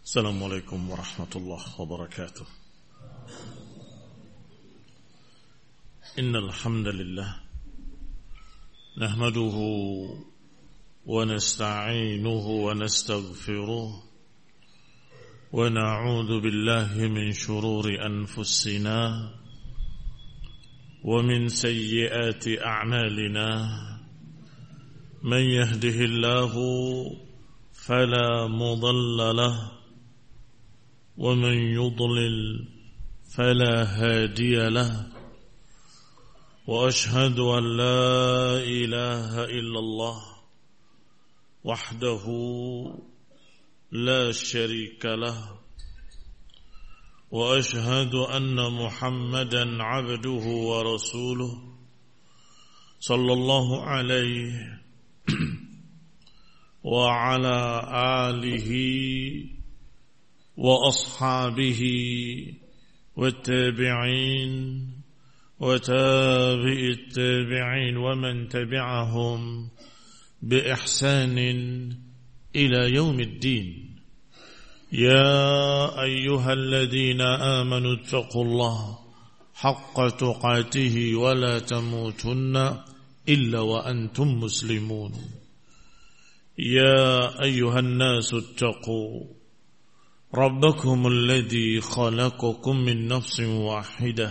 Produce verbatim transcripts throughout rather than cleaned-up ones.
Assalamualaikum warahmatullahi wabarakatuh. Innal hamdalillah nahmaduhu wa nasta'inuhu wa nastaghfiruh wa na'udzu billahi min shururi anfusina wa min sayyiati a'malina. Man yahdihillahu fala mudilla lahu ومن يضلل فلا هادي له وأشهد أن لا إله إلا الله وحده لا شريك له وأشهد أن محمدا عبده ورسوله صلى الله عليه وعلى آله وأصحابه والتابعين وتابع التابعين ومن تبعهم بإحسان إلى يوم الدين. يا أيها الذين آمنوا اتقوا الله حق تقاته ولا تموتن إلا وأنتم مسلمون. يا أيها الناس اتقوا ربكم الذي خلقكم من نفس واحدة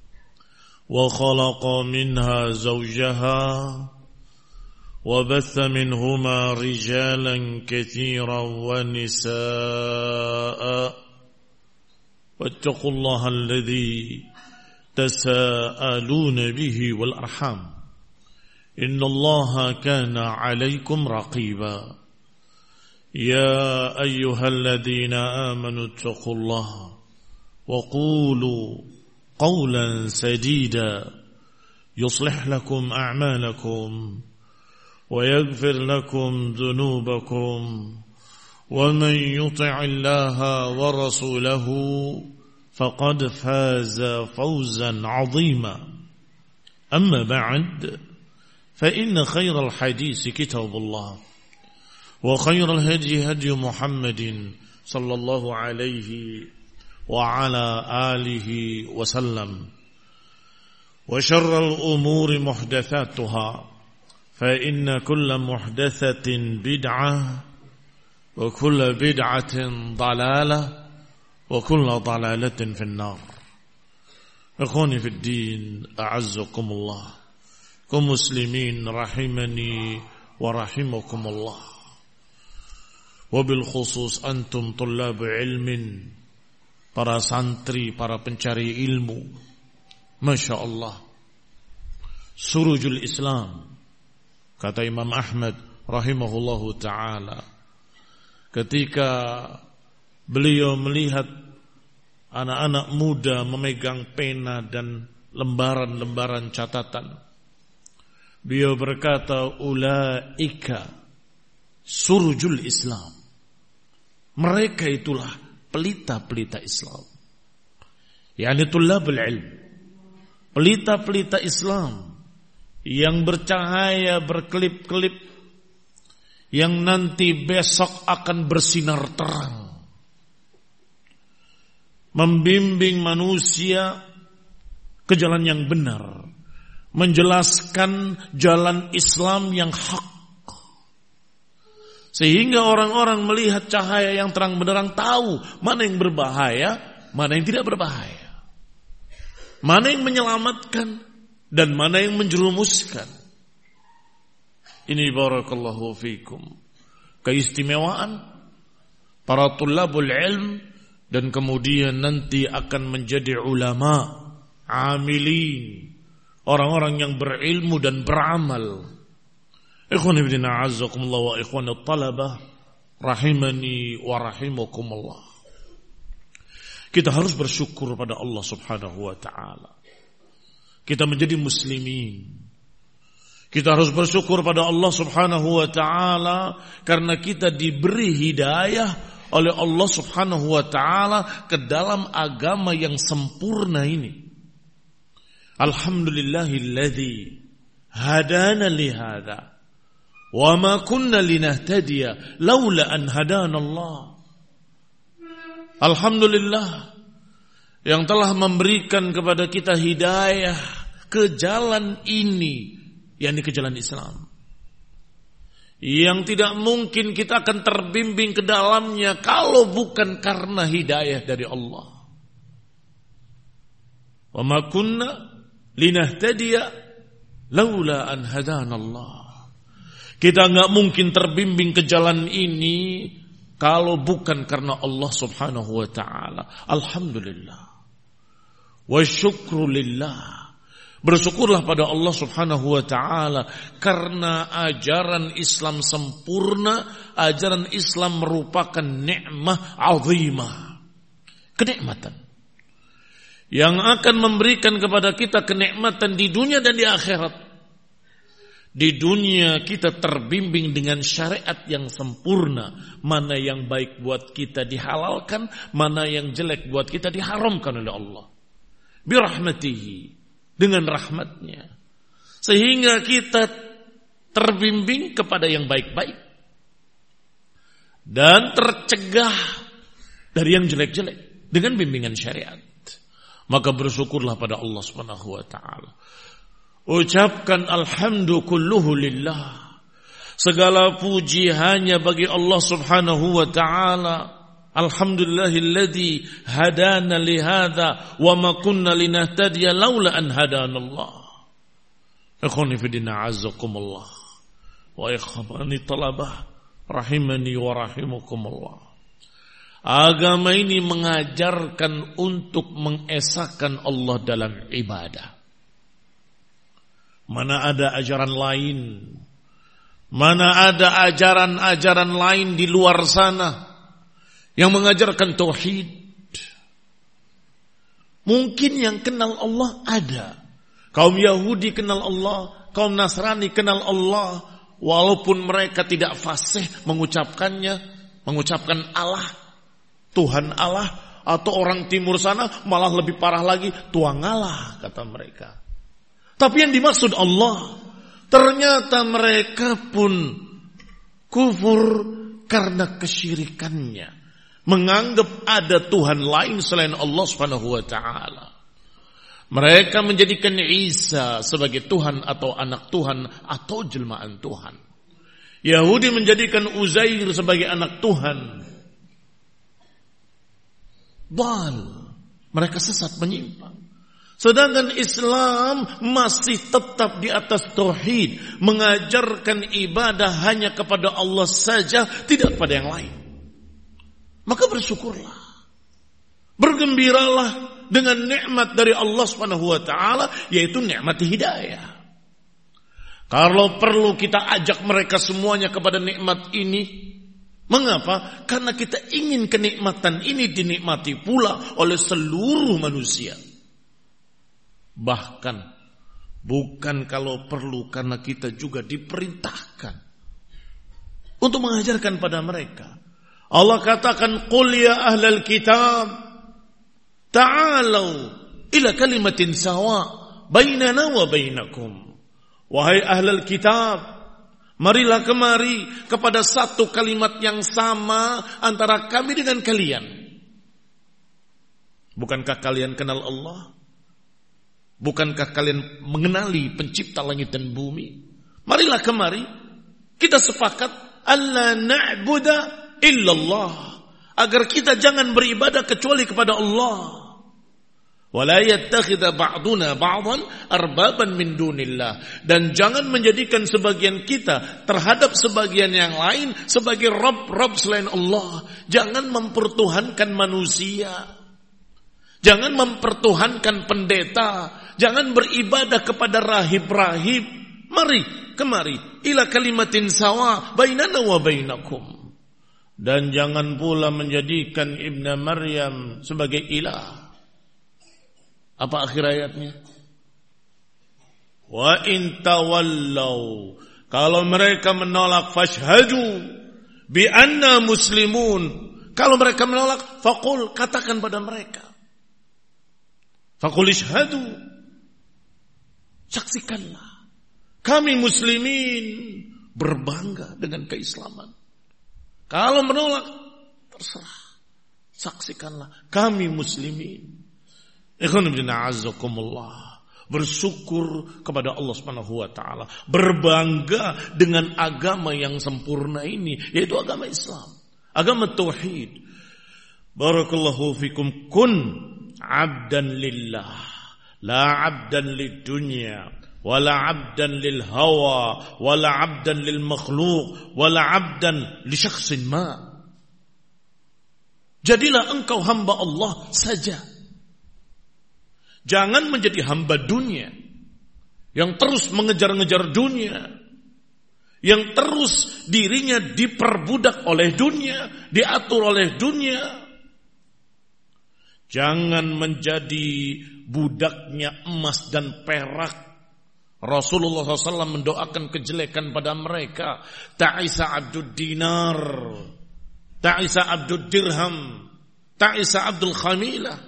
وخلق منها زوجها وبث منهما رجالا كثيرا ونساء واتقوا الله الذي تساءلون به والأرحام إن الله كان عليكم رقيبا. يا أيها الذين آمنوا اتقوا الله وقولوا قولا سديدا يصلح لكم أعمالكم ويغفر لكم ذنوبكم ومن يطع الله ورسوله فقد فاز فوزا عظيما. أما بعد فإن خير الحديث كتاب الله وخير الهدي هدي محمد صلى الله عليه وعلى آله وسلم وشر الأمور محدثاتها فإن كل محدثة بدعة وكل بدعة ضلالة وكل ضلالة في النار. إخواني في الدين أعزكم الله كمسلمين رحمني ورحمكم الله. Wabil khusus antum tullab ilmin, para santri, para pencari ilmu. Masya Allah, surujul Islam, kata Imam Ahmad rahimahullahu ta'ala, ketika beliau melihat anak-anak muda memegang pena dan lembaran-lembaran catatan, beliau berkata, ulaika surujul Islam. Mereka itulah pelita-pelita Islam, yakni tullabul ilm, pelita-pelita Islam yang bercahaya, berkelip-kelip, yang nanti besok akan bersinar terang, membimbing manusia ke jalan yang benar, menjelaskan jalan Islam yang hak, sehingga orang-orang melihat cahaya yang terang benderang, tahu mana yang berbahaya, mana yang tidak berbahaya, mana yang menyelamatkan dan mana yang menjerumuskan. Ini barakallahu fikum keistimewaan para tullabul ilm, dan kemudian nanti akan menjadi ulama, amilin, orang-orang yang berilmu dan beramal. Ikhwan ibn a'azzakumullah wa ikhwan at-talabah rahimani wa rahimakumullah. Kita harus bersyukur pada Allah Subhanahu wa ta'ala. Kita menjadi muslimin. Kita harus bersyukur pada Allah Subhanahu wa ta'ala karena kita diberi hidayah oleh Allah Subhanahu wa ta'ala ke dalam agama yang sempurna ini. Alhamdulillahilladzi hadana lihada wa ma kunna linahtadiya laula an hadana Allah. Alhamdulillah yang telah memberikan kepada kita hidayah ke jalan ini, yakni ke jalan Islam. Yang tidak mungkin kita akan terbimbing ke dalamnya kalau bukan karena hidayah dari Allah. Wa ma kunna linahtadiya laula an hadanallah. Kita enggak mungkin terbimbing ke jalan ini kalau bukan karena Allah Subhanahu wa taala. Alhamdulillah. Wa syukru lillah. Bersyukurlah pada Allah Subhanahu wa taala karena ajaran Islam sempurna, ajaran Islam merupakan nikmah azimah. Kenikmatan yang akan memberikan kepada kita kenikmatan di dunia dan di akhirat. Di dunia kita terbimbing dengan syariat yang sempurna, mana yang baik buat kita dihalalkan, mana yang jelek buat kita diharamkan oleh Allah. Birahmatihi, dengan rahmatnya, sehingga kita terbimbing kepada yang baik-baik dan tercegah dari yang jelek-jelek dengan bimbingan syariat. Maka bersyukurlah pada Allah Subhanahu wa taala. Ucapkan alhamdu kulluhu lillah. Segala puji hanya bagi Allah Subhanahu wa taala. Alhamdulillahilladzi hadana lihadza wa ma kunna linahtadiya laula an hadanallah. Ikhwani fi din a'azzakumullah wa ikhwani talabah rahimani wa rahimakumullah. Agama ini mengajarkan untuk mengesahkan Allah dalam ibadah. Mana ada ajaran lain, mana ada ajaran-ajaran lain di luar sana yang mengajarkan tauhid. Mungkin yang kenal Allah ada. Kaum Yahudi kenal Allah, kaum Nasrani kenal Allah, walaupun mereka tidak fasih mengucapkannya, mengucapkan Allah, Tuhan Allah, atau orang timur sana malah lebih parah lagi, Tuang Allah kata mereka. Tapi yang dimaksud Allah, ternyata mereka pun kufur karena kesyirikannya. Menganggap ada Tuhan lain selain Allah Subhanahu wa taala. Mereka menjadikan Isa sebagai Tuhan atau anak Tuhan atau jelmaan Tuhan. Yahudi menjadikan Uzair sebagai anak Tuhan. Dal, mereka sesat menyimpang. Sedangkan Islam masih tetap di atas tauhid, mengajarkan ibadah hanya kepada Allah saja, tidak pada yang lain. Maka bersyukurlah, bergembiralah dengan nikmat dari Allah Subhanahu wa taala, yaitu nikmat hidayah. Kalau perlu kita ajak mereka semuanya kepada nikmat ini. Mengapa? Karena kita ingin kenikmatan ini dinikmati pula oleh seluruh manusia. Bahkan bukan kalau perlu, karena kita juga diperintahkan untuk mengajarkan pada mereka. Allah katakan, "Qul ya ahlal kitab, ta'alu ila kalimatin sawa bainana wa bainakum." Wahai ahlal kitab, marilah kemari kepada satu kalimat yang sama antara kami dengan kalian. Bukankah kalian kenal Allah? Bukankah kalian mengenali pencipta langit dan bumi? Marilah kemari, kita sepakat alla na'budu illallah, agar kita jangan beribadah kecuali kepada Allah. Wala yattakhidha ba'duna ba'dhan arbaban min dunillah, dan jangan menjadikan sebagian kita terhadap sebagian yang lain sebagai Rabb-Rabb selain Allah. Jangan mempertuhankan manusia, jangan mempertuhankan pendeta, jangan beribadah kepada rahib-rahib. Mari kemari ila kalimatin sawa bainana wa bainakum. Dan jangan pula menjadikan Ibnu Maryam sebagai ilah. Apa akhir ayatnya? Wa in tawallau, kalau mereka menolak, fashhadu bi anna muslimun. Kalau mereka menolak, faqul, katakan pada mereka, faqul ishhadu, saksikanlah, kami muslimin berbangga dengan keislaman. Kalau menolak, terserah. Saksikanlah kami muslimin. Ikhwan fillah azakumullah. Bersyukur kepada Allah Subhanahu wa taala, berbangga dengan agama yang sempurna ini, yaitu agama Islam, agama tauhid. Barakallahu fikum, kun abdan lillah, la abdan lidunya, wala abdan lil hawa, wala abdan lil makhluk, wala abdan li syakhsin ma. Jadilah engkau hamba Allah saja. Jangan menjadi hamba dunia yang terus mengejar-ngejar dunia, yang terus dirinya diperbudak oleh dunia, diatur oleh dunia. Jangan menjadi budaknya emas dan perak. Rasulullah shallallahu alaihi wasallam mendoakan kejelekan pada mereka. Ta'isa abdud dinar, ta'isa abdud dirham, ta'isa abdul khamilah.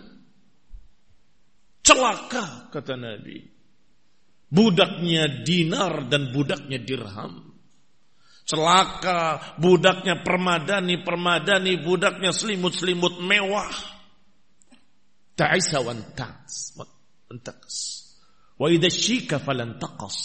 Celaka, kata Nabi, budaknya dinar dan budaknya dirham. Celaka budaknya permadani-permadani, budaknya selimut-selimut mewah. Ta'isa wan ta'as, wa idza syika falan taqas.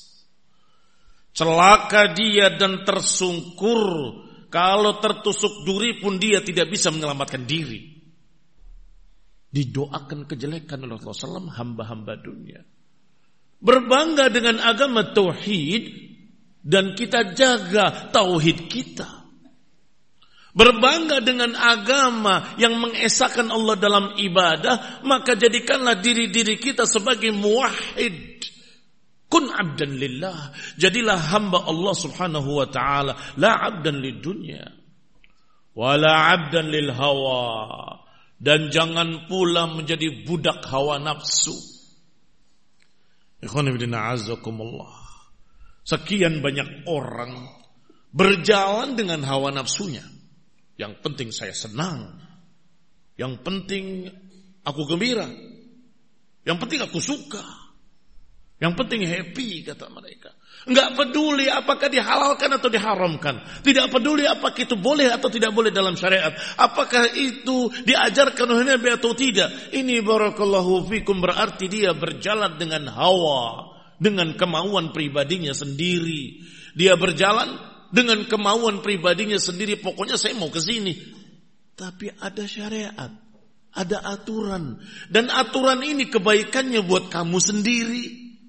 Celaka dia dan tersungkur, kalau tertusuk duri pun dia tidak bisa menyelamatkan diri. Didoakan kejelekan oleh Rasulullah shallallahu alaihi wasallam hamba-hamba dunia. Berbangga dengan agama tauhid dan kita jaga tauhid kita. Berbangga dengan agama yang mengesahkan Allah dalam ibadah, maka jadikanlah diri-diri kita sebagai muwahhid. Kun abdan lillah, jadilah hamba Allah Subhanahu wa taala, la abdan lidunya wala abdan lil hawa. Dan jangan pula menjadi budak hawa nafsu. Ikhwan fillah azakumullah. Sekian banyak orang berjalan dengan hawa nafsunya. Yang penting saya senang, yang penting aku gembira, yang penting aku suka, yang penting happy, kata mereka. Enggak peduli apakah dihalalkan atau diharamkan. Tidak peduli apakah itu boleh atau tidak boleh dalam syariat. Apakah itu diajarkan oleh Nabi atau tidak. Ini barakallahu fikum berarti dia berjalan dengan hawa, dengan kemauan pribadinya sendiri. Dia berjalan dengan kemauan pribadinya sendiri. Pokoknya saya mau ke sini. Tapi ada syariat, ada aturan. Dan aturan ini kebaikannya buat kamu sendiri.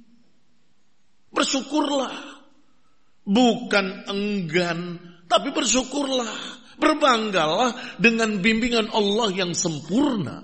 Bersyukurlah, bukan enggan, tapi bersyukurlah, berbanggalah dengan bimbingan Allah yang sempurna.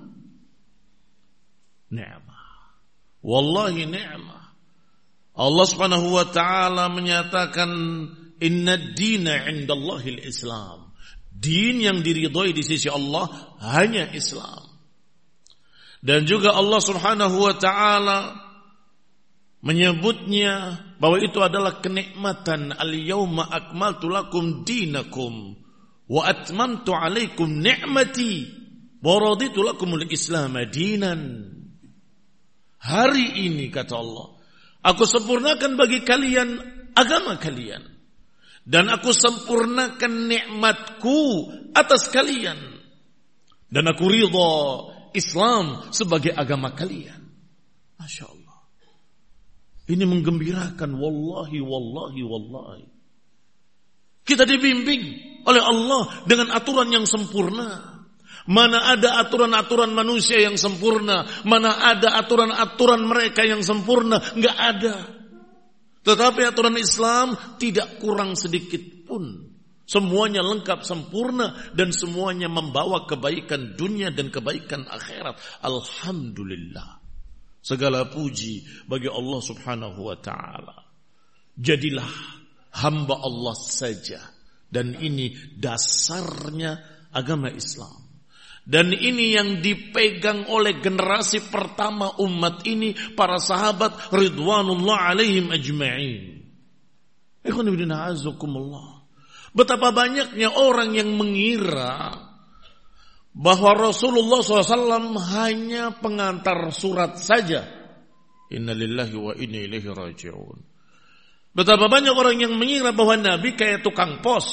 Ni'mah, wallahi ni'mah. Allah Subhanahu wa taala menyatakan inna ad-dina 'indallahil Islam. Din yang diridhai di sisi Allah hanya Islam. Dan juga Allah Subhanahu wa taala menyebutnya bahwa itu adalah kenikmatan. Al-yawma akmaltu lakum dinakum wa atmamtu alaikum ni'mati wa raditu lakumul Islam dinan. Hari ini, kata Allah, aku sempurnakan bagi kalian agama kalian, dan aku sempurnakan nikmatku atas kalian, dan aku ridha Islam sebagai agama kalian. Masya Allah. Ini menggembirakan, wallahi, wallahi, wallahi. Kita dibimbing oleh Allah dengan aturan yang sempurna. Mana ada aturan-aturan manusia yang sempurna, mana ada aturan-aturan mereka yang sempurna, enggak ada. Tetapi aturan Islam tidak kurang sedikit pun. Semuanya lengkap, sempurna, dan semuanya membawa kebaikan dunia dan kebaikan akhirat. Alhamdulillah. Segala puji bagi Allah Subhanahu wa ta'ala. Jadilah hamba Allah saja. Dan ini dasarnya agama Islam. Dan ini yang dipegang oleh generasi pertama umat ini, para sahabat ridwanullah alaihim ajma'in. Ikhwan fillah azakumullah. Betapa banyaknya orang yang mengira bahwa Rasulullah shallallahu alaihi wasallam hanya pengantar surat saja. Inna lillahi wa inna ilaihi raji'un. Betapa banyak orang yang mengira bahwa Nabi kayak tukang pos,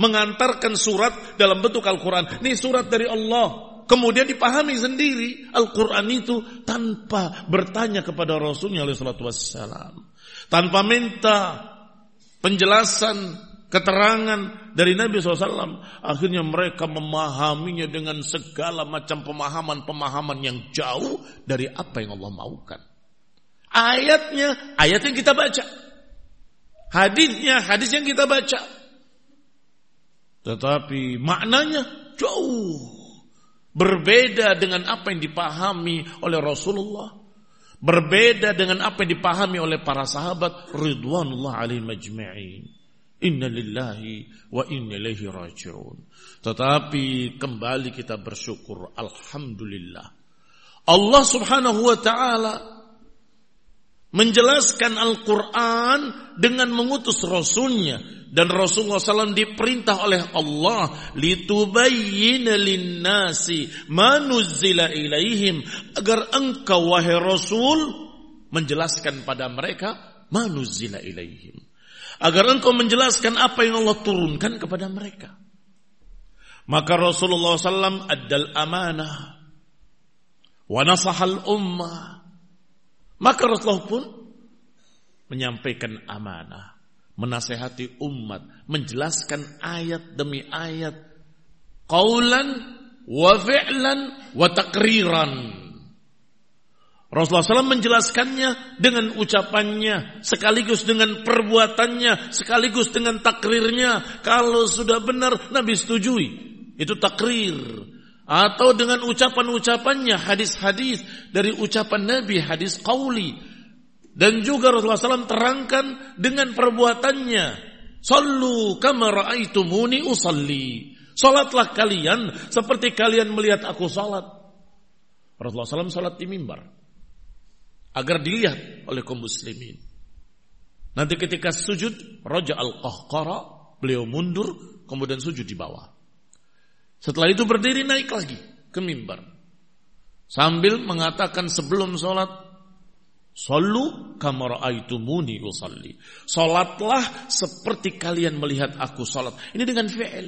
mengantarkan surat dalam bentuk Al-Quran. Ini surat dari Allah. Kemudian dipahami sendiri Al-Quran itu tanpa bertanya kepada Rasulnya alaihi salatu wassalam. Tanpa minta penjelasan, keterangan dari Nabi shallallahu alaihi wasallam. Akhirnya mereka memahaminya dengan segala macam pemahaman-pemahaman yang jauh dari apa yang Allah maukan. Ayatnya, ayat yang kita baca. Hadisnya, hadis yang kita baca. Tetapi maknanya jauh berbeda dengan apa yang dipahami oleh Rasulullah. Berbeda dengan apa yang dipahami oleh para sahabat ridwanullah alaihim ajma'in. Inna lillahi wa inna ilaihi raji'un. Tetapi kembali kita bersyukur, alhamdulillah. Allah subhanahu wa ta'ala menjelaskan Al-Quran dengan mengutus Rasulnya. Dan Rasulullah shallallahu alaihi wasallam diperintah oleh Allah litubayyina linnasi ma nuzzila ilaihim, agar engkau wahai Rasul menjelaskan pada mereka ma nuzzila ilaihim, agar engkau menjelaskan apa yang Allah turunkan kepada mereka. Maka Rasulullah shallallahu alaihi wasallam addal amanah wa nasahal ummah. Maka Rasulullah pun menyampaikan amanah, menasehati umat, menjelaskan ayat demi ayat, qaulan wa fi'lan wa takriran. Rasulullah shallallahu alaihi wasallam menjelaskannya dengan ucapannya, sekaligus dengan perbuatannya, sekaligus dengan takrirnya. Kalau sudah benar, Nabi setujui, itu takrir. Atau dengan ucapan-ucapannya, hadis-hadis dari ucapan Nabi, hadis qauli. Dan juga Rasulullah shallallahu alaihi wasallam terangkan dengan perbuatannya. Sallu kama ra'aitumuni usalli. Salatlah kalian seperti kalian melihat aku salat. Rasulullah shallallahu alaihi wasallam salat di mimbar agar dilihat oleh kaum muslimin. Nanti ketika sujud, raja al-qahqara, beliau mundur, kemudian sujud di bawah. Setelah itu berdiri naik lagi ke mimbar sambil mengatakan sebelum salat, sallu kama ra'aitumuni usalli. Salatlah seperti kalian melihat aku salat. Ini dengan fi'il.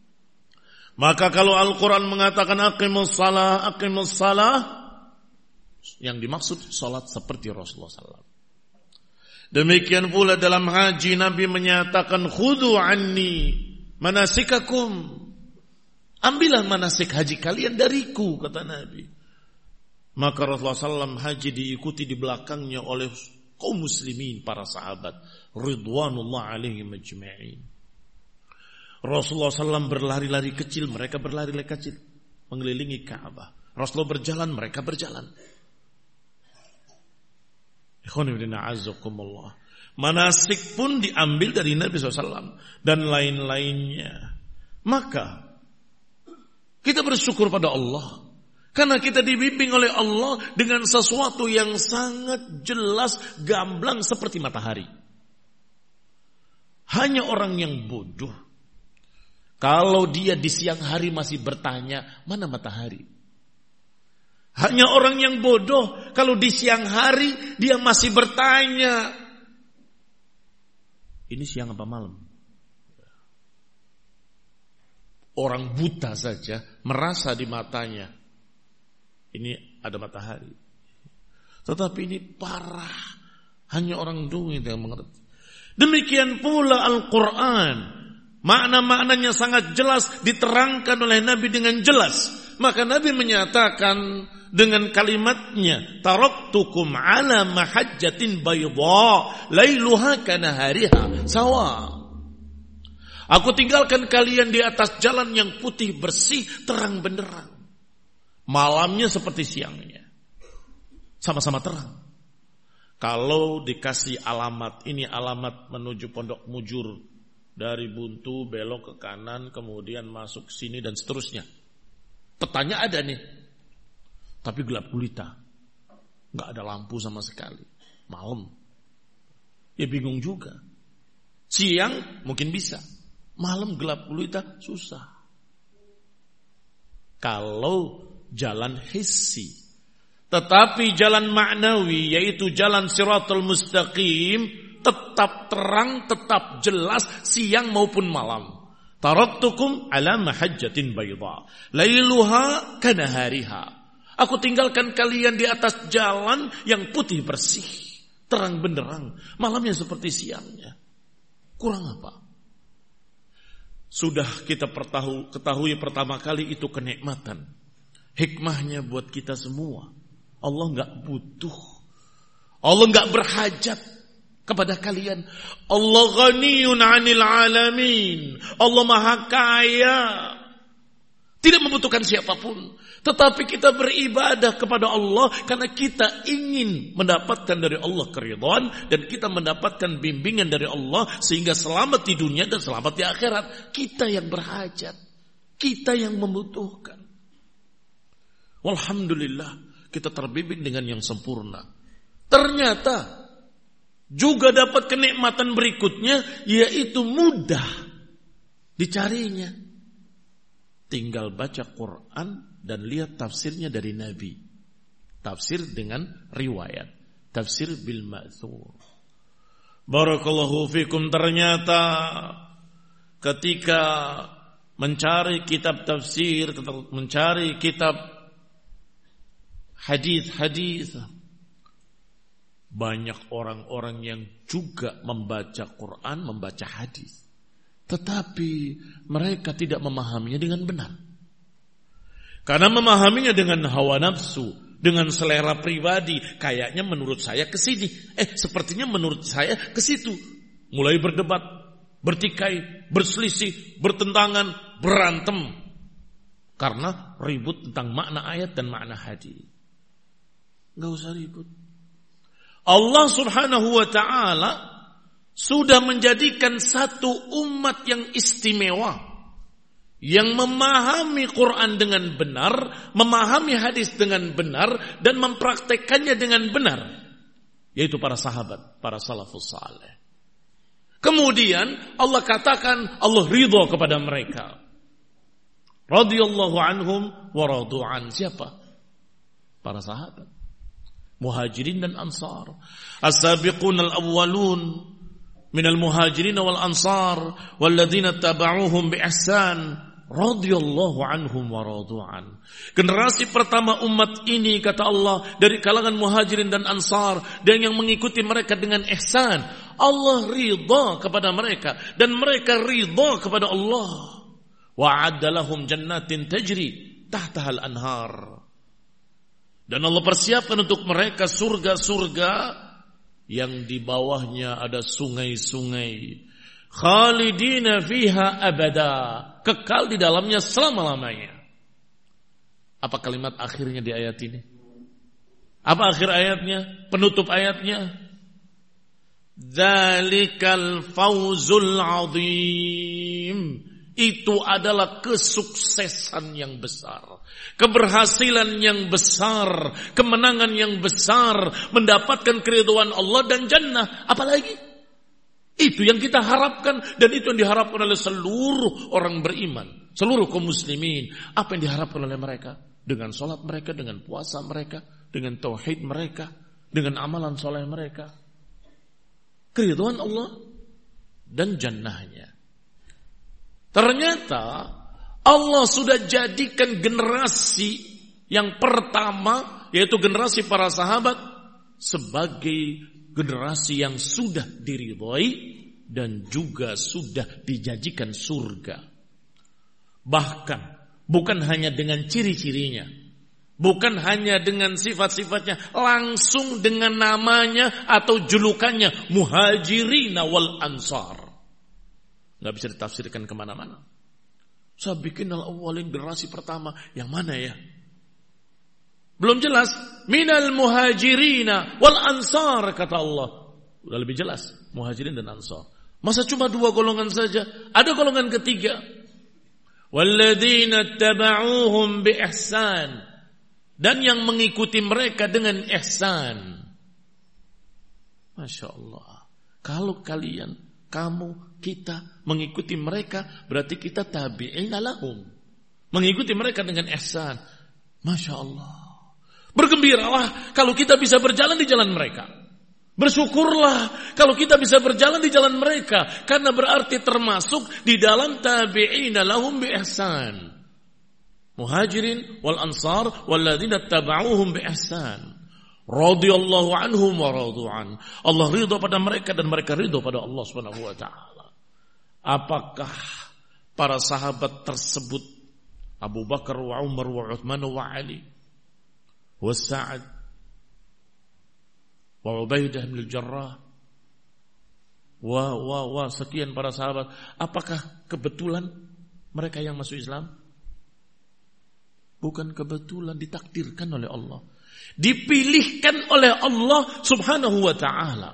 Maka kalau Al-Quran mengatakan aqimus salah, aqimus salah, yang dimaksud salat seperti Rasulullah shallallahu alaihi wasallam. Demikian pula dalam haji Nabi menyatakan khudhu anni manasikakum. Ambillah manasik haji kalian dariku, kata Nabi. Maka Rasulullah shallallahu alaihi wasallam haji diikuti di belakangnya oleh kaum muslimin, para sahabat ridwanullah alaihim ajma'in. Rasulullah shallallahu alaihi wasallam berlari-lari kecil, mereka berlari-lari kecil mengelilingi Ka'bah. Rasulullah berjalan, mereka berjalan. Manasik pun diambil dari Nabi shallallahu alaihi wasallam dan lain-lainnya. Maka kita bersyukur pada Allah karena kita dibimbing oleh Allah dengan sesuatu yang sangat jelas, gamblang seperti matahari. Hanya orang yang bodoh kalau dia di siang hari masih bertanya, mana matahari? Hanya orang yang bodoh kalau di siang hari dia masih bertanya, ini siang apa malam? Orang buta saja merasa di matanya ini ada matahari. Tetapi ini parah. Hanya orang dongeng yang mengerti. Demikian pula Al-Quran. Makna-maknanya sangat jelas diterangkan oleh Nabi dengan jelas. Maka Nabi menyatakan dengan kalimatnya, taraktukum ala mahajjatin bayda lailuha kanahariha sawa. Aku tinggalkan kalian di atas jalan yang putih bersih, terang benderang. Malamnya seperti siangnya. Sama-sama terang. Kalau dikasih alamat, ini alamat menuju Pondok Mujur. Dari Buntu belok ke kanan, kemudian masuk sini dan seterusnya. Petanya ada nih. Tapi gelap gulita. Nggak ada lampu sama sekali. Malam. Ya bingung juga. Siang mungkin bisa. Malam gelap gulita susah. Kalau jalan hissi. Tetapi jalan maknawi, yaitu jalan siratul mustaqim, tetap terang, tetap jelas siang maupun malam. Taraktukum ala mahajjatin bayda, lailuha kanahariha. Aku tinggalkan kalian di atas jalan yang putih bersih, terang benderang, malamnya seperti siangnya. Kurang apa? Sudah kita pertahu, ketahui pertama kali itu kenikmatan. Hikmahnya buat kita semua. Allah enggak butuh, Allah enggak berhajat kepada kalian. Allah ghaniyun 'anil 'alamin. Allah Maha Kaya, tidak membutuhkan siapapun. Tetapi kita beribadah kepada Allah karena kita ingin mendapatkan dari Allah keridhaan dan kita mendapatkan bimbingan dari Allah sehingga selamat di dunia dan selamat di akhirat. Kita yang berhajat, kita yang membutuhkan. Walhamdulillah, kita terbimbing dengan yang sempurna. Ternyata juga dapat kenikmatan berikutnya, yaitu mudah dicarinya. Tinggal baca Quran dan lihat tafsirnya dari Nabi. Tafsir dengan riwayat, tafsir bil ma'thur. Barakallahu fikum. Ternyata ketika mencari kitab tafsir, mencari kitab hadis-hadis, banyak orang-orang yang juga membaca Quran, membaca hadis, tetapi mereka tidak memahaminya dengan benar. Karena memahaminya dengan hawa nafsu, dengan selera pribadi. Kayaknya menurut saya ke sini, eh sepertinya menurut saya ke situ. Mulai berdebat, bertikai, berselisih, bertentangan, berantem. Karena ribut tentang makna ayat dan makna hadis. Enggak usah ribut. Allah Subhanahu wa ta'ala sudah menjadikan satu umat yang istimewa, yang memahami Quran dengan benar, memahami hadis dengan benar, dan mempraktekannya dengan benar, yaitu para sahabat, para salafus saleh. Kemudian Allah katakan Allah ridha kepada mereka. Radhiyallahu anhum wa radu'an. Siapa? Para sahabat, Muhajirin dan Ansar. As-sabiqun al-awwalun minal muhajirin wal ansar walladzina tabauhum bi ihsan radhiyallahu anhum wa radu'an. Generasi pertama umat ini, kata Allah, dari kalangan muhajirin dan ansar dan yang mengikuti mereka dengan ihsan, Allah ridha kepada mereka dan mereka ridha kepada Allah. Wa'adda lahum jannatin tajri tahtahal anhar. Dan Allah persiapkan untuk mereka surga-surga yang di bawahnya ada sungai-sungai. Khalidina fiha abada. Kekal di dalamnya selama-lamanya. Apa kalimat akhirnya di ayat ini? Apa akhir ayatnya? Penutup ayatnya? Dzalikal fawzul azim. Itu adalah kesuksesan yang besar, keberhasilan yang besar, kemenangan yang besar, mendapatkan keridhaan Allah dan jannah. Apalagi itu yang kita harapkan, dan itu yang diharapkan oleh seluruh orang beriman, seluruh kaum muslimin. Apa yang diharapkan oleh mereka? Dengan salat mereka, dengan puasa mereka, dengan tauhid mereka, dengan amalan soleh mereka, keridhaan Allah dan jannahnya. Ternyata Allah sudah jadikan generasi yang pertama, yaitu generasi para sahabat, sebagai generasi yang sudah diridhai dan juga sudah dijanjikan surga. Bahkan bukan hanya dengan ciri-cirinya, bukan hanya dengan sifat-sifatnya, langsung dengan namanya atau julukannya, Muhajirin wal Ansar. Nggak bisa ditafsirkan kemana-mana. Saya bikin al-awwalin, generasi pertama. Yang mana ya? Belum jelas. Minal muhajirina wal ansar, kata Allah. Udah lebih jelas. Muhajirin dan ansar. Masa cuma dua golongan saja? Ada golongan ketiga. Walladzina taba'uhum bi ihsan. Dan yang mengikuti mereka dengan ihsan. Masya Allah. Kalau kalian, kamu, kita mengikuti mereka, berarti kita tabi'ina lahum. Mengikuti mereka dengan ihsan. Masya Allah. Bergembiralah kalau kita bisa berjalan di jalan mereka. Bersyukurlah kalau kita bisa berjalan di jalan mereka, karena berarti termasuk di dalam tabi'ina lahum bi ihsan. Muhajirin wal ansar walladzina tabauhum bi ihsan. Radhiyallahu anhum wa radu'an. Allah ridha pada mereka dan mereka ridha pada Allah Subhanahu wa taala. Apakah para sahabat tersebut Abu Bakar wa Umar wa Uthman wa Ali wa Sa'ad wa Ubaidah bin Jarrah wa wa wa sekian para sahabat, apakah kebetulan mereka yang masuk Islam? Bukan kebetulan, ditakdirkan oleh Allah, dipilihkan oleh Allah Subhanahu wa ta'ala.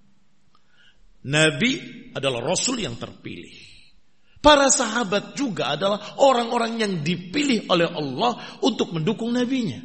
Nabi adalah Rasul yang terpilih. Para sahabat juga adalah orang-orang yang dipilih oleh Allah untuk mendukung nabinya.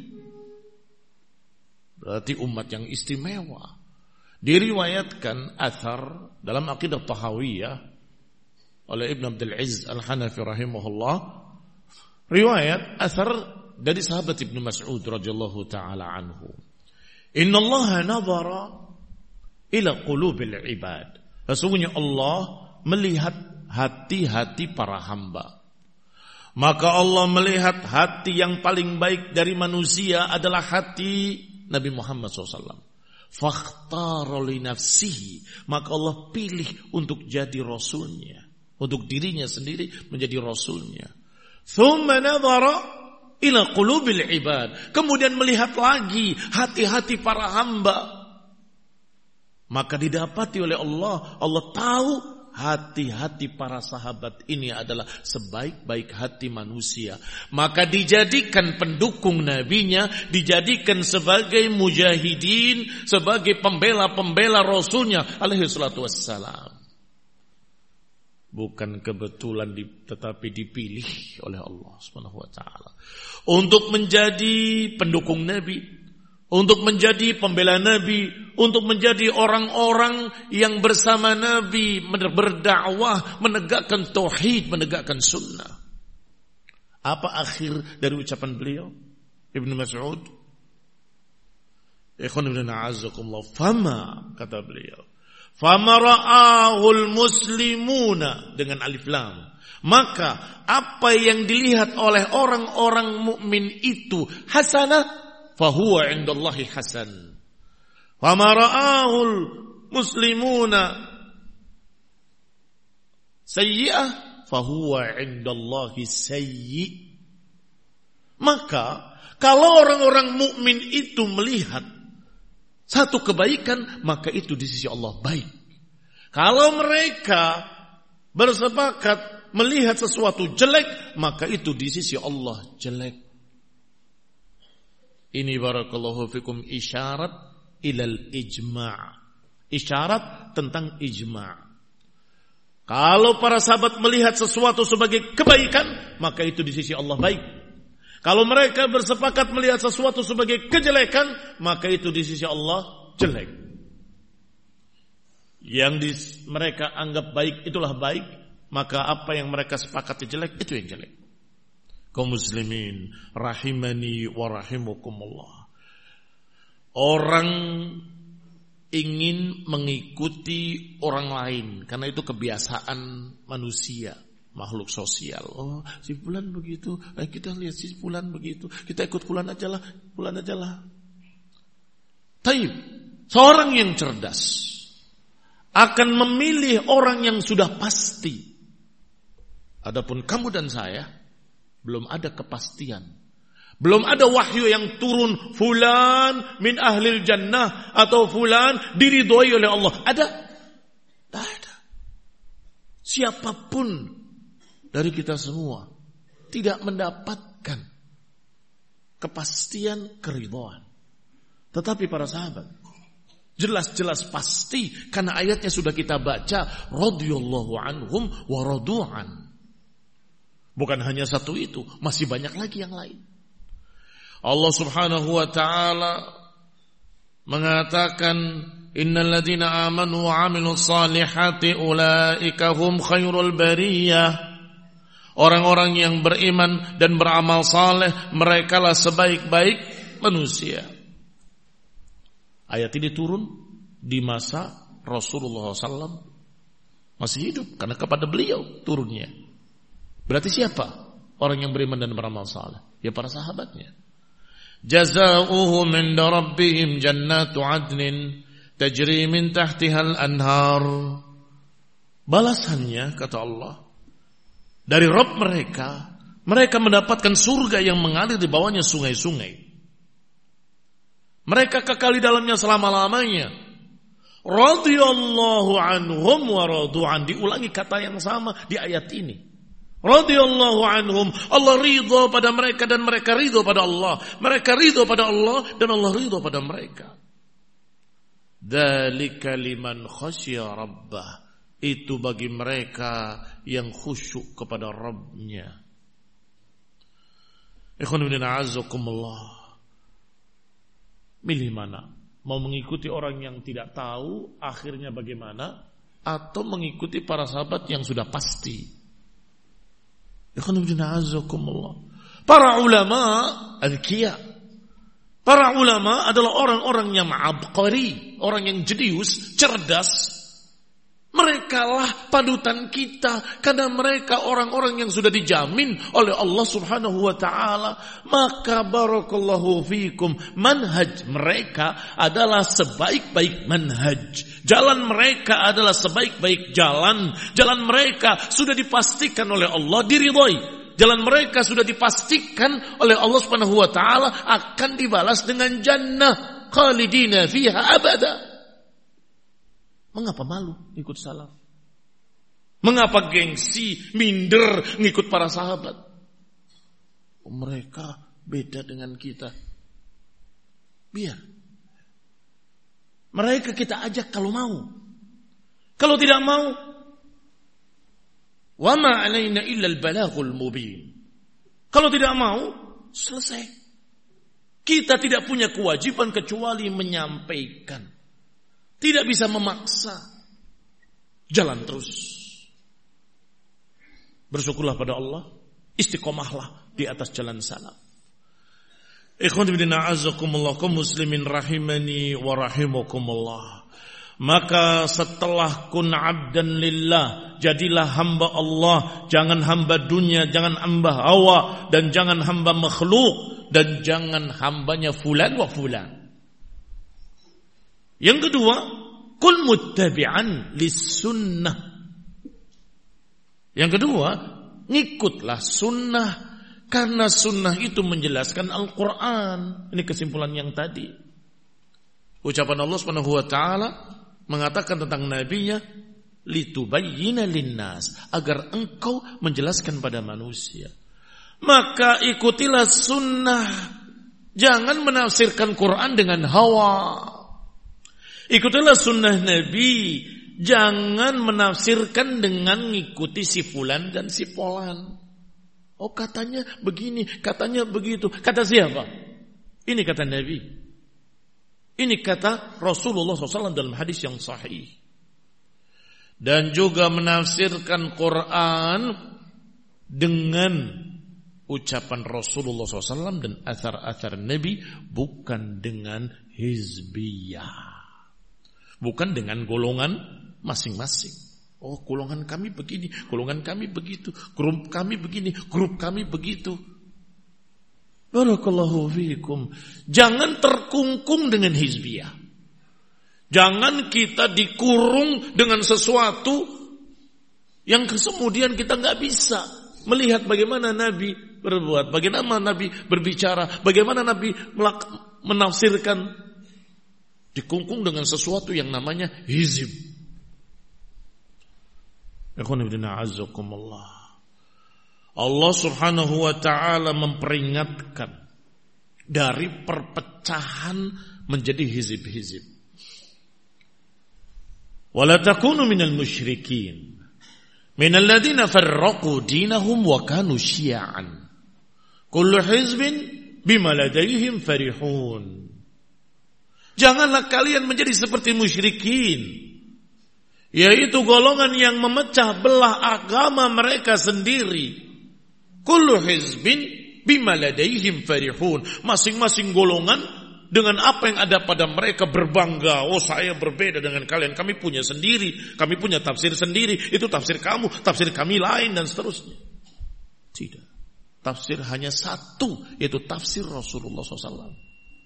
Berarti umat yang istimewa. Diriwayatkan athar dalam Aqidah Tahawiyah oleh Ibn Abdul Aziz Al-Hanafi rahimahullah. Riwayat athar dari sahabat Ibnu Mas'ud radhiyallahu taala anhu. Innallaha nadhara ila qulubil ibad. Sesungguhnya Allah melihat hati-hati para hamba. Maka Allah melihat hati yang paling baik dari manusia adalah hati Nabi Muhammad shallallahu alaihi wasallam. Fakhtara li nafsihi. Maka Allah pilih untuk jadi rasulnya, untuk dirinya sendiri menjadi rasulnya. Thumma nadhara ila qulubil ibad. Kemudian melihat lagi hati-hati para hamba. Maka didapati oleh Allah, Allah tahu hati-hati para sahabat ini adalah sebaik-baik hati manusia. Maka dijadikan pendukung nabinya, dijadikan sebagai mujahidin, sebagai pembela-pembela rasulnya alaihi salatu wassalam. Bukan kebetulan tetapi dipilih oleh Allah Subhanahu wa taala untuk menjadi pendukung Nabi, untuk menjadi pembela Nabi, untuk menjadi orang-orang yang bersama Nabi berdakwah, menegakkan tauhid, menegakkan sunnah. Apa akhir dari ucapan beliau Ibnu Mas'ud? Ikhwan ibn a'azzakumullah, fama, kata beliau, fama ra'ahul muslimuna dengan alif lam. Maka apa yang dilihat oleh orang-orang mukmin itu hasanah, fahuwa indallahi hasan. Fama ra'ahul muslimuna sayyi'ah, fahuwa indallahi sayyi'. Maka kalau orang-orang mukmin itu melihat satu kebaikan, maka itu di sisi Allah baik. Kalau mereka bersepakat melihat sesuatu jelek, maka itu di sisi Allah jelek. Ini barakallahu fikum isyarat ilal ijma'. Isyarat tentang ijma'. Kalau para sahabat melihat sesuatu sebagai kebaikan, maka itu di sisi Allah baik. Kalau mereka bersepakat melihat sesuatu sebagai kejelekan, maka itu di sisi Allah jelek. Yang di, mereka anggap baik itulah baik, maka apa yang mereka sepakati jelek itu yang jelek. Kaum muslimin rahimani wa rahimakumullah. Orang ingin mengikuti orang lain karena itu kebiasaan manusia, makhluk sosial. Oh, si fulan begitu, eh, kita lihat si fulan begitu, kita ikut fulan aja lah, fulan aja lah. Taib, seorang yang cerdas akan memilih orang yang sudah pasti. Adapun kamu dan saya belum ada kepastian. Belum ada wahyu yang turun fulan min ahlil jannah atau fulan diridhoi oleh Allah. Ada? Tidak ada. Siapapun dari kita semua tidak mendapatkan kepastian keridhaan. Tetapi para sahabat jelas-jelas pasti karena ayatnya sudah kita baca, radhiyallahu anhum wa radu'an. Bukan hanya satu itu, masih banyak lagi yang lain. Allah Subhanahu wa taala mengatakan, innal ladzina amanu wa 'amilus salihati ulaika hum khairul bariyah. Orang-orang yang beriman dan beramal saleh, merekalah sebaik-baik manusia. Ayat ini turun di masa Rasulullah shallallahu alaihi wasallam masih hidup, karena kepada beliau turunnya. Berarti siapa orang yang beriman dan beramal saleh? Ya para sahabatnya. Jazaohum inda rabbihim jannatu adnin tajri min tahtihal anhar. Balasannya, kata Allah, dari Rabb mereka, mereka mendapatkan surga yang mengalir di bawahnya sungai-sungai. Mereka kekal di dalamnya selama-lamanya. Radhiyallahu anhum wa radu'an. Diulangi kata yang sama di ayat ini. Radhiyallahu anhum, Allah ridha pada mereka dan mereka ridha pada Allah. Mereka ridha pada Allah dan Allah ridha pada mereka. Dzalika liman khasya rabbah. Itu bagi mereka yang khusyuk kepada Rabb-Nya. Ikhwan fillah a'azzakumullah. Milih mana? Mau mengikuti orang yang tidak tahu akhirnya bagaimana, atau mengikuti para sahabat yang sudah pasti? Para ulama al-kiya, para ulama adalah orang-orang yang abqari, orang yang jenius, cerdas. Mereka lah panutan kita, karena mereka orang-orang yang sudah dijamin oleh Allah Subhanahu wa taala. Maka barakallahu fikum, manhaj mereka adalah sebaik-baik manhaj. Jalan mereka adalah sebaik-baik jalan. Jalan mereka sudah dipastikan oleh Allah diridhai. Jalan mereka sudah dipastikan oleh Allah Subhanahu wa taala akan dibalas dengan jannah khalidina fiha abada. Mengapa malu ikut salaf? Mengapa gengsi, minder ngikut para sahabat? Mereka beda dengan kita. Biar. Mereka kita ajak kalau mau. Kalau tidak mau, wa ma 'alaina illa al-balaghul mubin. Kalau tidak mau, selesai. Kita tidak punya kewajiban kecuali menyampaikan. Tidak bisa memaksa. Jalan terus. Bersyukurlah pada Allah. Istiqomahlah di atas jalan salaf. Ikhwan fillah a'azzakumullah, kaum muslimin rahimani wa rahimakumullah. Maka setelah kun abdan lillah, jadilah hamba Allah. Jangan hamba dunia, jangan hamba hawa, dan jangan hamba makhluk, dan jangan hambanya fulan wa fulan. Yang kedua, kul muttabi'an lis-sunnah. Yang kedua, ngikutlah sunnah, karena sunnah itu menjelaskan Al-Quran. Ini kesimpulan yang tadi. Ucapan Allah Subhanahu wa taala mengatakan tentang nabinya, litubayyina linnas, agar engkau menjelaskan pada manusia. Maka ikutilah sunnah. Jangan menafsirkan Quran dengan hawa. Ikutilah sunnah Nabi. Jangan menafsirkan dengan mengikuti si fulan dan si polan. Oh katanya begini, katanya begitu. Kata siapa? Ini kata Nabi. Ini kata Rasulullah shallallahu alaihi wasallam dalam hadis yang sahih. Dan juga menafsirkan Quran dengan ucapan Rasulullah shallallahu alaihi wasallam dan athar-athar Nabi, bukan dengan hizbiyah. Bukan dengan golongan masing-masing. Oh, golongan kami begini, golongan kami begitu, grup kami begini, grup kami begitu. Barakallahu fiikum. Jangan terkungkung dengan hizbiyah. Jangan kita dikurung dengan sesuatu yang kemudian kita nggak bisa melihat bagaimana Nabi berbuat, bagaimana Nabi berbicara, bagaimana Nabi menafsirkan. Dikungkung dengan sesuatu yang namanya hizib. Allah Subhanahu wa ta'ala memperingatkan dari perpecahan menjadi hizib-hizib. Wala takunu minal musyrikin minal ladzina farraqu dinahum wa kanu syi'an. Kullu hizbin bima ladaihim farihun. Janganlah kalian menjadi seperti musyrikin, yaitu golongan yang memecah belah agama mereka sendiri. Kullu hizbin bima ladaihim farihun. Masing-masing golongan dengan apa yang ada pada mereka, berbangga, oh saya berbeda dengan kalian, kami punya sendiri, kami punya tafsir sendiri, itu tafsir kamu, tafsir kami lain, dan seterusnya. Tidak. Tafsir hanya satu, yaitu tafsir Rasulullah shallallahu alaihi wasallam.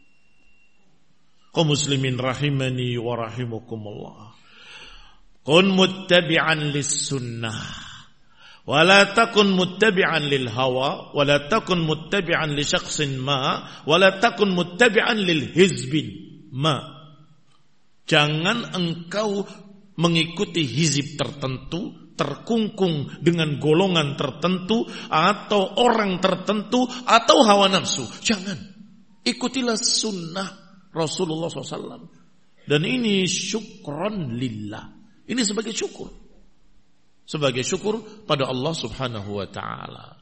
Kaum muslimin rahimani wa rahimakumullah. Kun muttabi'an lis-sunnah. Wala takun muttabi'an lil hawa, wala takun muttabi'an li syakhsin ma, wala takun muttabi'an lil hizbin ma. Jangan engkau mengikuti hizib tertentu, terkungkung dengan golongan tertentu atau orang tertentu atau hawa nafsu. Jangan. Ikutilah sunnah Rasulullah shallallahu alaihi wasallam. Dan ini syukron lillah. Ini sebagai syukur. Sebagai syukur pada Allah subhanahu wa ta'ala.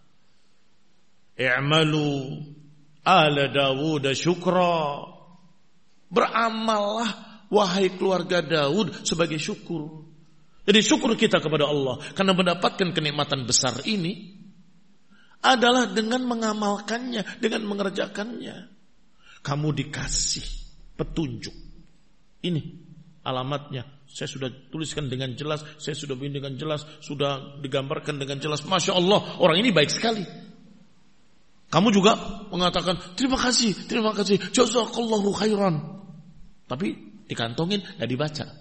I'malu ala Dawud syukra. Beramallah wahai keluarga Daud sebagai syukur. Jadi syukur kita kepada Allah karena mendapatkan kenikmatan besar ini adalah dengan mengamalkannya, dengan mengerjakannya. Kamu dikasih petunjuk. Ini alamatnya. Saya sudah tuliskan dengan jelas, saya sudah bikin dengan jelas, sudah digambarkan dengan jelas. Masya Allah, orang ini baik sekali. Kamu juga mengatakan, terima kasih, terima kasih, jazakallahu khairan. Tapi dikantongin, gak dibaca.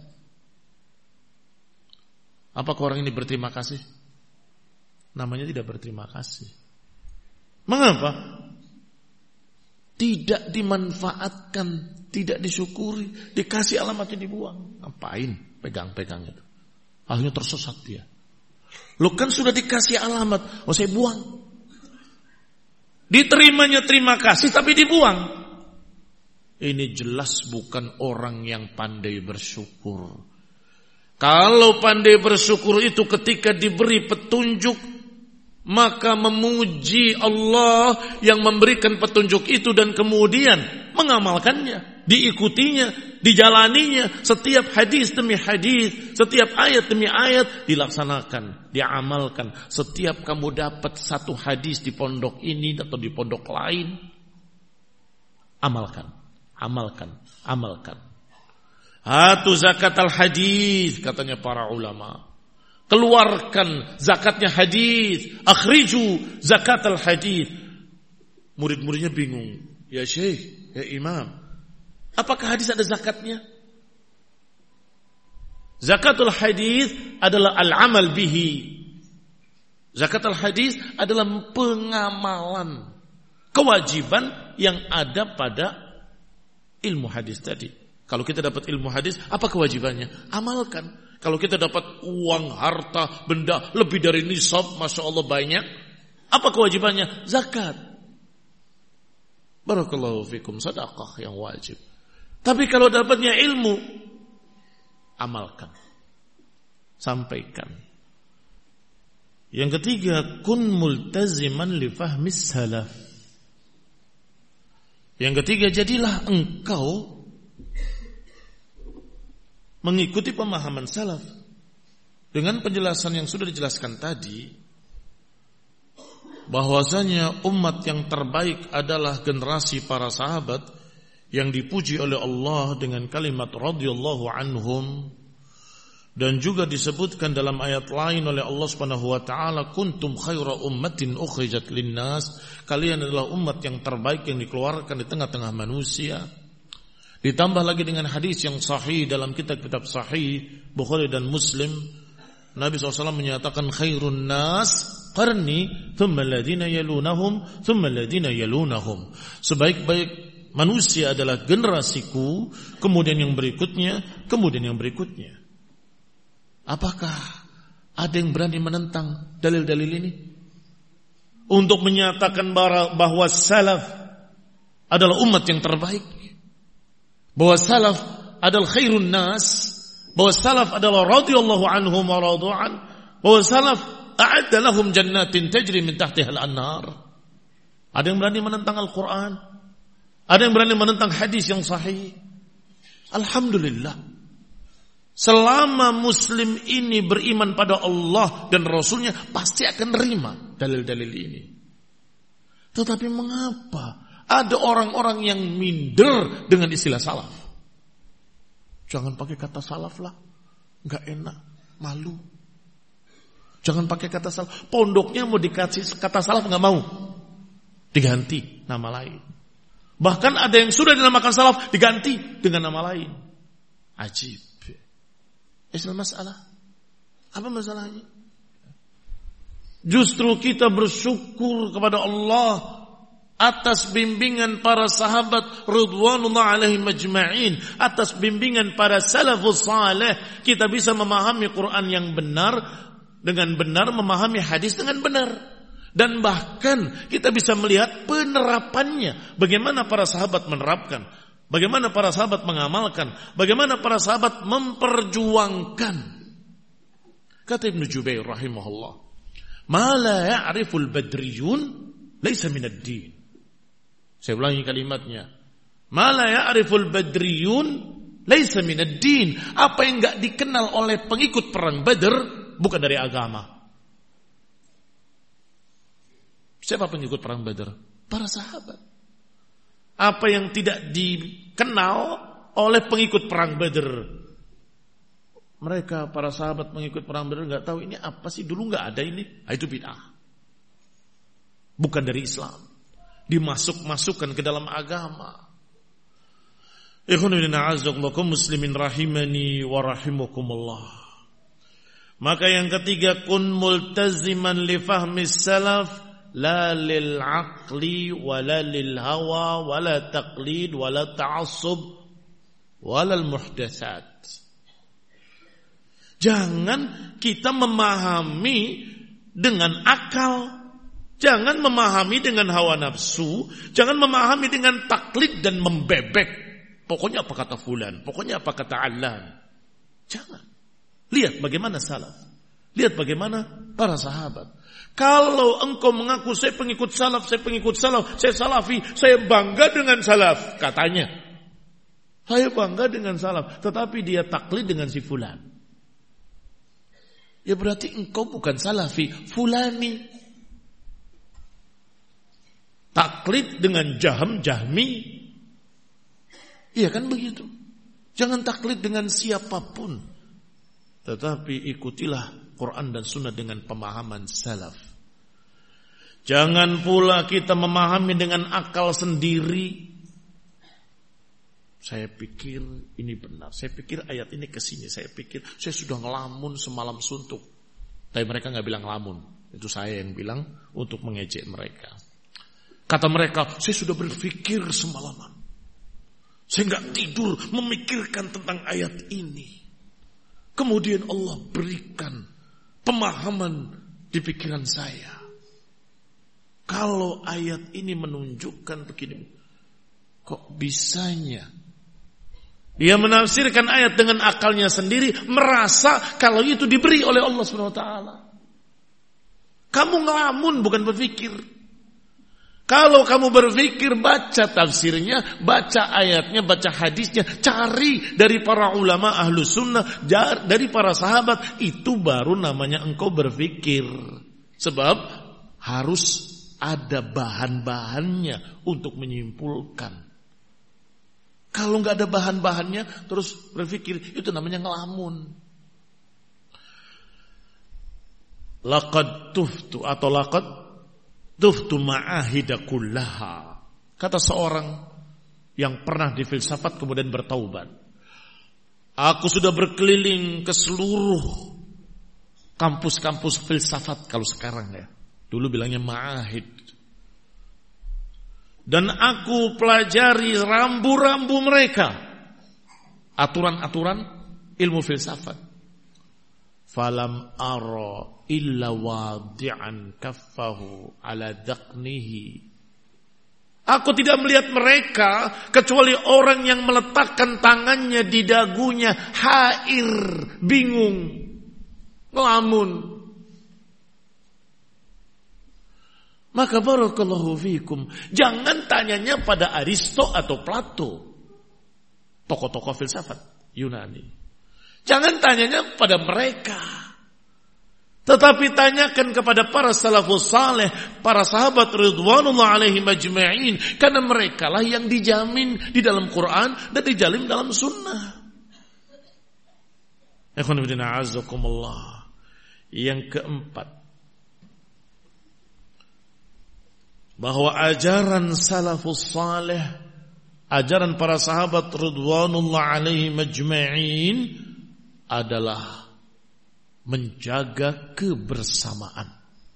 Apakah orang ini berterima kasih? Namanya tidak berterima kasih. Mengapa? Tidak dimanfaatkan, tidak disyukuri, dikasih alamatnya dibuang. Ngapain pegang-pegang itu? Akhirnya tersesat dia. Lo kan sudah dikasih alamat, oh saya buang. Diterimanya terima kasih tapi dibuang. Ini jelas bukan orang yang pandai bersyukur. Kalau pandai bersyukur itu ketika diberi petunjuk, maka memuji Allah yang memberikan petunjuk itu dan kemudian mengamalkannya, diikutinya, dijalaninya, setiap hadis demi hadis, setiap ayat demi ayat dilaksanakan, diamalkan. Setiap kamu dapat satu hadis di pondok ini atau di pondok lain, amalkan, amalkan, amalkan. Hatu zakat al-hadis, katanya para ulama. Keluarkan zakatnya hadis, akhriju zakat al-hadis. Murid-muridnya bingung. Ya Syekh, ya Imam, apakah hadis ada zakatnya? Zakatul hadis adalah al-amal bihi. Zakat al-hadis adalah pengamalan kewajiban yang ada pada ilmu hadis tadi. Kalau kita dapat ilmu hadis, apa kewajibannya? Amalkan. Kalau kita dapat uang, harta, benda lebih dari nisab, masya Allah banyak, apa kewajibannya? Zakat. Barakallahu fikum, sedekah yang wajib. Tapi kalau dapatnya ilmu, amalkan, sampaikan. Yang ketiga, kun multaziman li fahmis salaf. Yang ketiga, jadilah engkau mengikuti pemahaman salaf dengan penjelasan yang sudah dijelaskan tadi, bahwasanya umat yang terbaik adalah generasi para sahabat yang dipuji oleh Allah dengan kalimat radhiyallahu anhum, dan juga disebutkan dalam ayat lain oleh Allah Subhanahu wa taala, kuntum khaira ummatin ukhrijat linnas, kalian adalah umat yang terbaik yang dikeluarkan di tengah-tengah manusia. Ditambah lagi dengan hadis yang sahih dalam kitab-kitab sahih Bukhari dan Muslim, Nabi shallallahu alaihi wasallam menyatakan khairun nas qarni thumma alladhina yalunahum thumma alladhina yalunahum. Sebaik-baik manusia adalah generasiku, kemudian yang berikutnya, kemudian yang berikutnya. Apakah ada yang berani menentang dalil-dalil ini? Untuk menyatakan bahwa salaf adalah umat yang terbaik, bahwa salaf adalah khairun nas, bahwa salaf adalah radhiyallahu anhum wa radu'an, bahwa salaf a'adda lahum jannatin tajri min tahtiha al-anhar. Ada yang berani menentang Al-Quran? Ada yang berani menentang hadis yang sahih? Alhamdulillah. Selama muslim ini beriman pada Allah dan Rasulnya, pasti akan nerima dalil-dalil ini. Tetapi mengapa Ada orang-orang yang minder dengan istilah salaf. Jangan pakai kata salaf lah, nggak enak, malu. Jangan pakai kata salaf. Pondoknya mau dikasih kata salaf nggak mau, diganti nama lain. Bahkan ada yang sudah dinamakan salaf diganti dengan nama lain. Ajib. Islam masalah. Apa masalahnya? Justru kita bersyukur kepada Allah atas bimbingan para sahabat ridwanullah alaihim ajma'in, atas bimbingan para salafus saleh, kita bisa memahami Quran yang benar dengan benar, memahami hadis dengan benar. Dan bahkan kita bisa melihat penerapannya, bagaimana para sahabat menerapkan, bagaimana para sahabat mengamalkan, bagaimana para sahabat memperjuangkan. Kata Ibnu Jubair rahimahullah, "Ma la ya'riful badriyun laisa minad din." Saya ulangi kalimatnya. "Ma la ya'riful badriyun laisa minad din." Apa yang enggak dikenal oleh pengikut perang Badar bukan dari agama. Siapa pengikut perang Badar? Para sahabat. Apa yang tidak dikenal oleh pengikut perang Badar? Mereka para sahabat pengikut perang Badar enggak tahu ini apa sih, dulu enggak ada ini. Nah, itu bid'ah. Bukan dari Islam. Dimasuk-masukkan ke dalam agama. Ikhwanuddin a'azzakumullah muslimin rahimani wa rahimakumullah. Maka yang ketiga, kun multaziman li fahmi salaf la lil aqli wala lil hawa wala taqlid wala ta'assub wala al muhdatsat. Jangan kita memahami dengan akal, jangan memahami dengan hawa nafsu, jangan memahami dengan taklid dan membebek. Pokoknya apa kata fulan, pokoknya apa kata alan. Jangan. Lihat bagaimana salaf. Lihat bagaimana para sahabat. Kalau engkau mengaku saya pengikut salaf, saya pengikut salaf, saya salafi, saya bangga dengan salaf, katanya. Saya bangga dengan salaf, tetapi dia taklid dengan si fulan. Ya berarti engkau bukan salafi, fulani. Taklid dengan Jahm, Jahmi. Iya kan begitu. Jangan taklid dengan siapapun, tetapi ikutilah Quran dan Sunnah dengan pemahaman salaf. Jangan pula kita memahami dengan akal sendiri. Saya pikir ini benar, saya pikir ayat ini kesini, saya pikir saya sudah ngelamun semalam suntuk. Tapi mereka gak bilang ngelamun, itu saya yang bilang untuk mengejek mereka. Kata mereka, saya sudah berpikir semalaman, saya gak tidur memikirkan tentang ayat ini. Kemudian Allah berikan pemahaman di pikiran saya. Kalau ayat ini menunjukkan begini, kok bisanya dia menafsirkan ayat dengan akalnya sendiri, merasa kalau itu diberi oleh Allah subhanahu wa taala. Kamu ngelamun bukan berpikir. Kalau kamu berpikir, baca tafsirnya, baca ayatnya, baca hadisnya, cari dari para ulama ahlu sunnah, dari para sahabat, itu baru namanya engkau berpikir. Sebab harus ada bahan-bahannya untuk menyimpulkan. Kalau nggak ada bahan-bahannya terus berpikir, itu namanya ngelamun. Laqad tuftu atau laqad tuftu ma'ahida kullaha. Kata seorang yang pernah difilsafat kemudian bertaubat. Aku sudah berkeliling ke seluruh kampus-kampus filsafat kalau sekarang ya. Dulu bilangnya ma'ahid. Dan aku pelajari rambu-rambu mereka. Aturan-aturan ilmu filsafat. Falam ara illa wadi'an kaffahu ala dhaqnihi. Aku tidak melihat mereka kecuali orang yang meletakkan tangannya di dagunya, hair, bingung, ngelamun. Maka barakallahu fikum, jangan tanyanya pada Aristo atau Plato, tokoh-tokoh filsafat Yunani. Jangan tanyanya pada mereka, Tetapi tanyakan kepada para salafus saleh, para sahabat ridwanullah alaihim ajma'in, karena mereka lah yang dijamin di dalam Quran dan dijamin dalam sunnah. Ikhwan fillah azakumullah. Yang keempat, bahwa ajaran salafus saleh, ajaran para sahabat ridwanullah alaihim ajma'in adalah menjaga kebersamaan,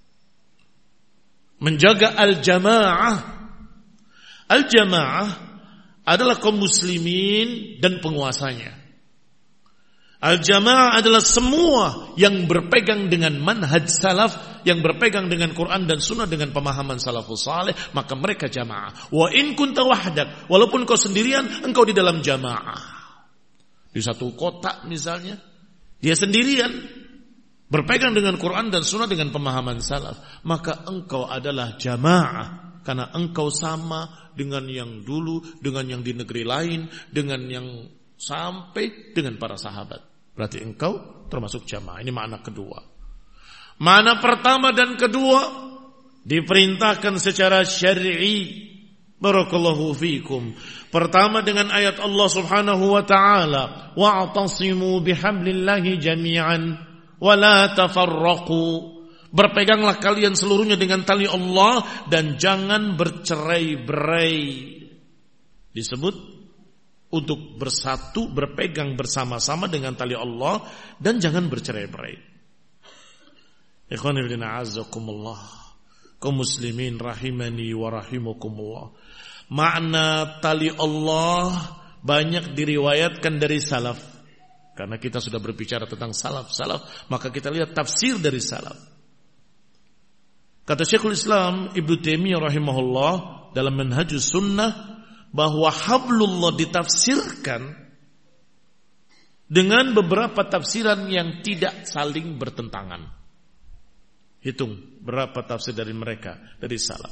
menjaga al-jamaah. Al-jamaah adalah kaum muslimin dan penguasanya. Al-jamaah adalah semua yang berpegang dengan manhaj salaf, yang berpegang dengan Quran dan sunnah dengan pemahaman salafus saleh, maka mereka jamaah. Wa in kunta wahdak, walaupun kau sendirian, engkau di dalam jamaah. Di satu kota misalnya, dia sendirian berpegang dengan Quran dan sunnah dengan pemahaman salaf, maka engkau adalah jamaah, karena engkau sama dengan yang dulu, dengan yang di negeri lain, dengan yang sampai dengan para sahabat. Berarti engkau termasuk jamaah. Ini makna kedua. Makna pertama dan kedua diperintahkan secara syar'i. Barakallahu fikum. Pertama dengan ayat Allah Subhanahu wa taala, wa'tasimu bihablillahi jami'an wa la tafarraqu. Berpeganglah kalian seluruhnya dengan tali Allah dan jangan bercerai-berai. Disebut untuk bersatu, berpegang bersama-sama dengan tali Allah dan jangan bercerai-berai. Ikhwan fillah azakumullah, kaum muslimin rahimani wa rahimakumullah. Makna tali Allah banyak diriwayatkan dari salaf. Karena kita sudah berbicara tentang salaf-salaf, maka kita lihat tafsir dari salaf. Kata Syekhul Islam Ibnu Taimiyah rahimahullah dalam Manhajus Sunnah, bahwa hablullah ditafsirkan dengan beberapa tafsiran yang tidak saling bertentangan. Hitung berapa tafsir dari mereka, dari salaf.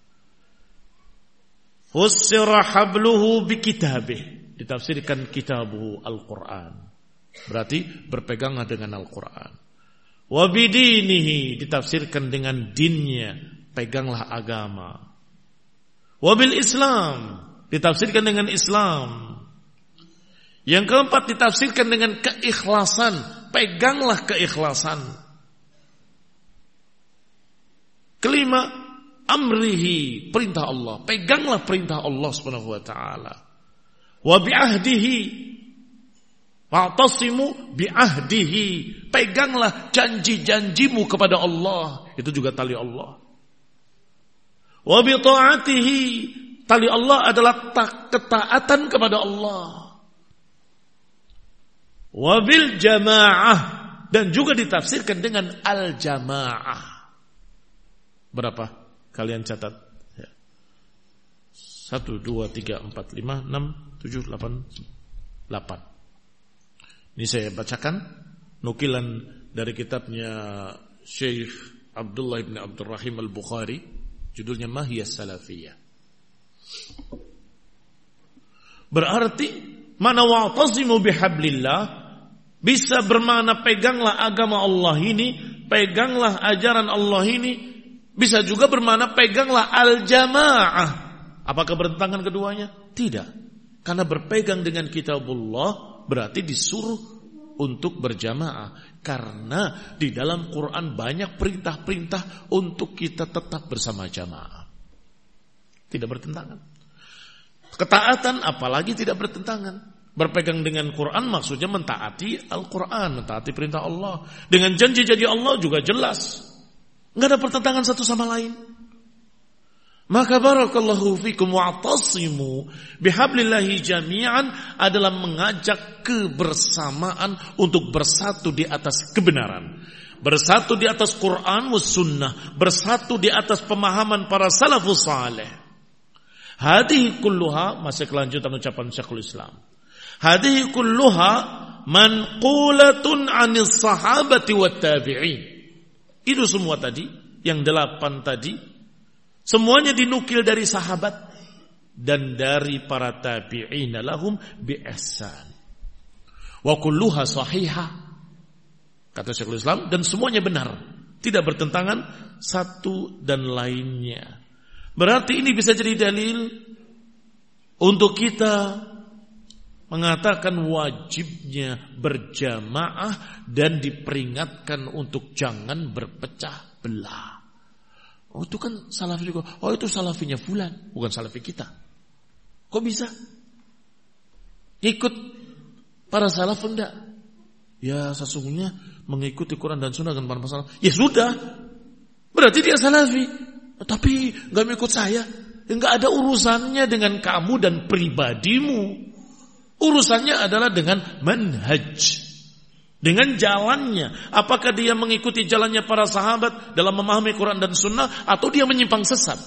Fussira habluhu bikitabih, ditafsirkan kitabuhu Al-Quran. Berarti berpeganglah dengan Al-Quran. Wa bidinihi, ditafsirkan dengan dinnya, peganglah agama. Wa bil Islam, ditafsirkan dengan Islam. Yang keempat ditafsirkan dengan keikhlasan, peganglah keikhlasan. Kelima, amrihi, perintah Allah, peganglah perintah Allah Subhanahu wa taala. Wa bi'ahdihi, wa'tasimu bi'ahdihi, peganglah janji-janjimu kepada Allah, itu juga tali Allah. Wa bi ta'atihi, tali Allah adalah ketaatan kepada Allah. Wabil jamaah, dan juga ditafsirkan dengan al-jamaah. Berapa? Kalian catat. Ya. Satu, dua, tiga, empat, lima, enam, tujuh, delapan, delapan. Ini saya bacakan nukilan dari kitabnya Syekh Abdullah bin Abdurrahim Al-Bukhari, judulnya Mahiyas Salafiyah. Berarti mana wa'tasimu bihablillah bisa bermakna peganglah agama Allah ini, peganglah ajaran Allah ini, bisa juga bermakna peganglah al-jamaah. Apakah bertentangan keduanya? Tidak. Karena berpegang dengan kitabullah berarti disuruh untuk berjamaah, karena di dalam Quran banyak perintah-perintah untuk kita tetap bersama jamaah. Tidak bertentangan. Ketaatan apalagi tidak bertentangan. Berpegang dengan Quran maksudnya mentaati Al-Quran, mentaati perintah Allah. Dengan janji-janji Allah juga jelas. Enggak ada pertentangan satu sama lain. Maka barakallahu fikum wa'tasimu bihablillahi jami'an adalah mengajak kebersamaan untuk bersatu di atas kebenaran. Bersatu di atas Quran was sunnah, bersatu di atas pemahaman para salafus saleh. Hadhihi kulluha, masih kelanjutan ucapan Syekhul Islam. Hadhihi kulluha manqulatun 'anis sahabati wat tabi'in. Itu semua tadi, yang delapan tadi, semuanya dinukil dari sahabat dan dari para tabi'in lahum bi ihsan. Wa kulluha sahihah. Kata Syekhul Islam, dan semuanya benar. Tidak bertentangan satu dan lainnya. Berarti ini bisa jadi dalil untuk kita mengatakan wajibnya berjamaah dan diperingatkan untuk jangan berpecah belah. Oh itu kan salafi juga. Oh itu salafinya fulan, bukan salafi kita. Kok bisa? Ikut para salaf enggak? Ya sesungguhnya mengikuti Quran dan Sunnah dengan para salaf. Ya sudah, berarti dia salafi. Tapi enggak mengikut saya. Enggak ada urusannya dengan kamu dan pribadimu. Urusannya adalah dengan manhaj, dengan jalannya. Apakah dia mengikuti jalannya para sahabat dalam memahami Quran dan Sunnah, atau dia menyimpang sesat?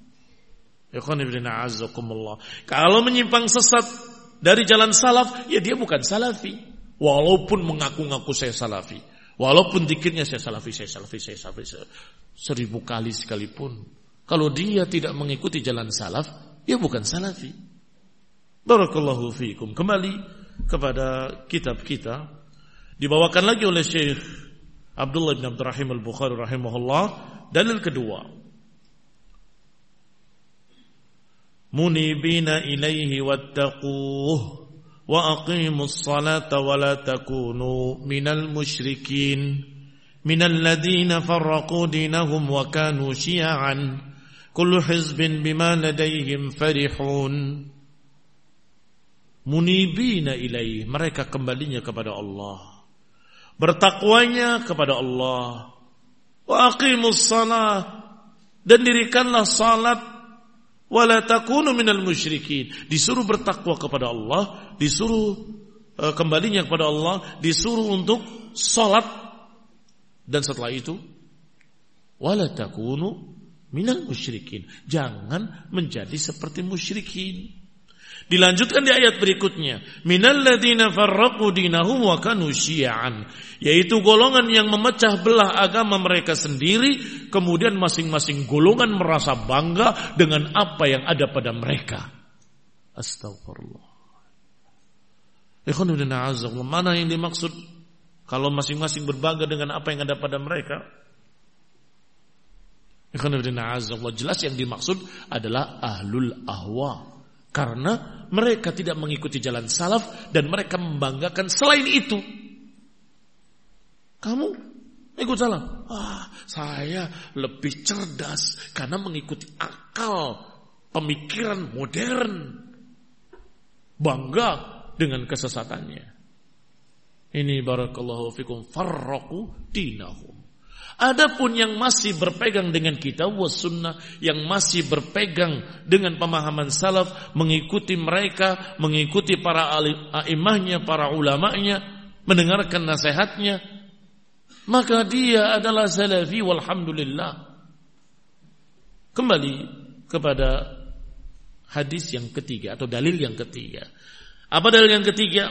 Kalau menyimpang sesat dari jalan salaf, ya dia bukan salafi. Walaupun mengaku-ngaku saya salafi, walaupun dikirnya saya salafi, saya salafi, saya salafi, seribu kali sekalipun, kalau dia tidak mengikuti jalan salaf, ya bukan salafi. Barakallahu fiikum. Kembali kepada kitab kita, dibawakan lagi oleh Syekh Abdullah bin Abdurrahim Al-Bukhari rahimahullah. Dalil kedua, munibina ilaihi wattaquh wa aqimus salata wa la takunu minal musyrikin minal ladina farraqu dinahum wa kanu syi'an kullu hizbin bima ladaihim farihun. Munibina ilaih, mereka kembalinya kepada Allah, bertakwanya kepada Allah. Wa aqimus salah, dan dirikanlah salat. Wa la takunu minal musyrikin, disuruh bertakwa kepada Allah, disuruh uh, kembalinya kepada Allah, disuruh untuk salat. Dan setelah itu wa la takunu minal musyrikin, jangan menjadi seperti musyrikin. Dilanjutkan di ayat berikutnya, minal ladzina farraqu dinahum wa kanu syi'an, yaitu golongan yang memecah belah agama mereka sendiri, kemudian masing-masing golongan merasa bangga dengan apa yang ada pada mereka. Astagfirullah. Ikhwan fillah, azza-wajalla, mana yang dimaksud kalau masing-masing berbangga dengan apa yang ada pada mereka? Ikhwan fillah, azza-wajalla, jelas yang dimaksud adalah ahlul ahwa. Karena mereka tidak mengikuti jalan salaf dan mereka membanggakan selain itu. Kamu ikut salaf? Ah, saya lebih cerdas karena mengikuti akal, pemikiran modern. Bangga dengan kesesatannya. Ini barakallahu fikum farraqu dinahum. Adapun yang masih berpegang dengan kitab was sunnah, yang masih berpegang dengan pemahaman salaf, mengikuti mereka, mengikuti para a'immahnya, para ulamanya, mendengarkan nasihatnya, maka dia adalah salafi walhamdulillah. Kembali kepada hadis yang ketiga atau dalil yang ketiga. Apa dalil yang ketiga?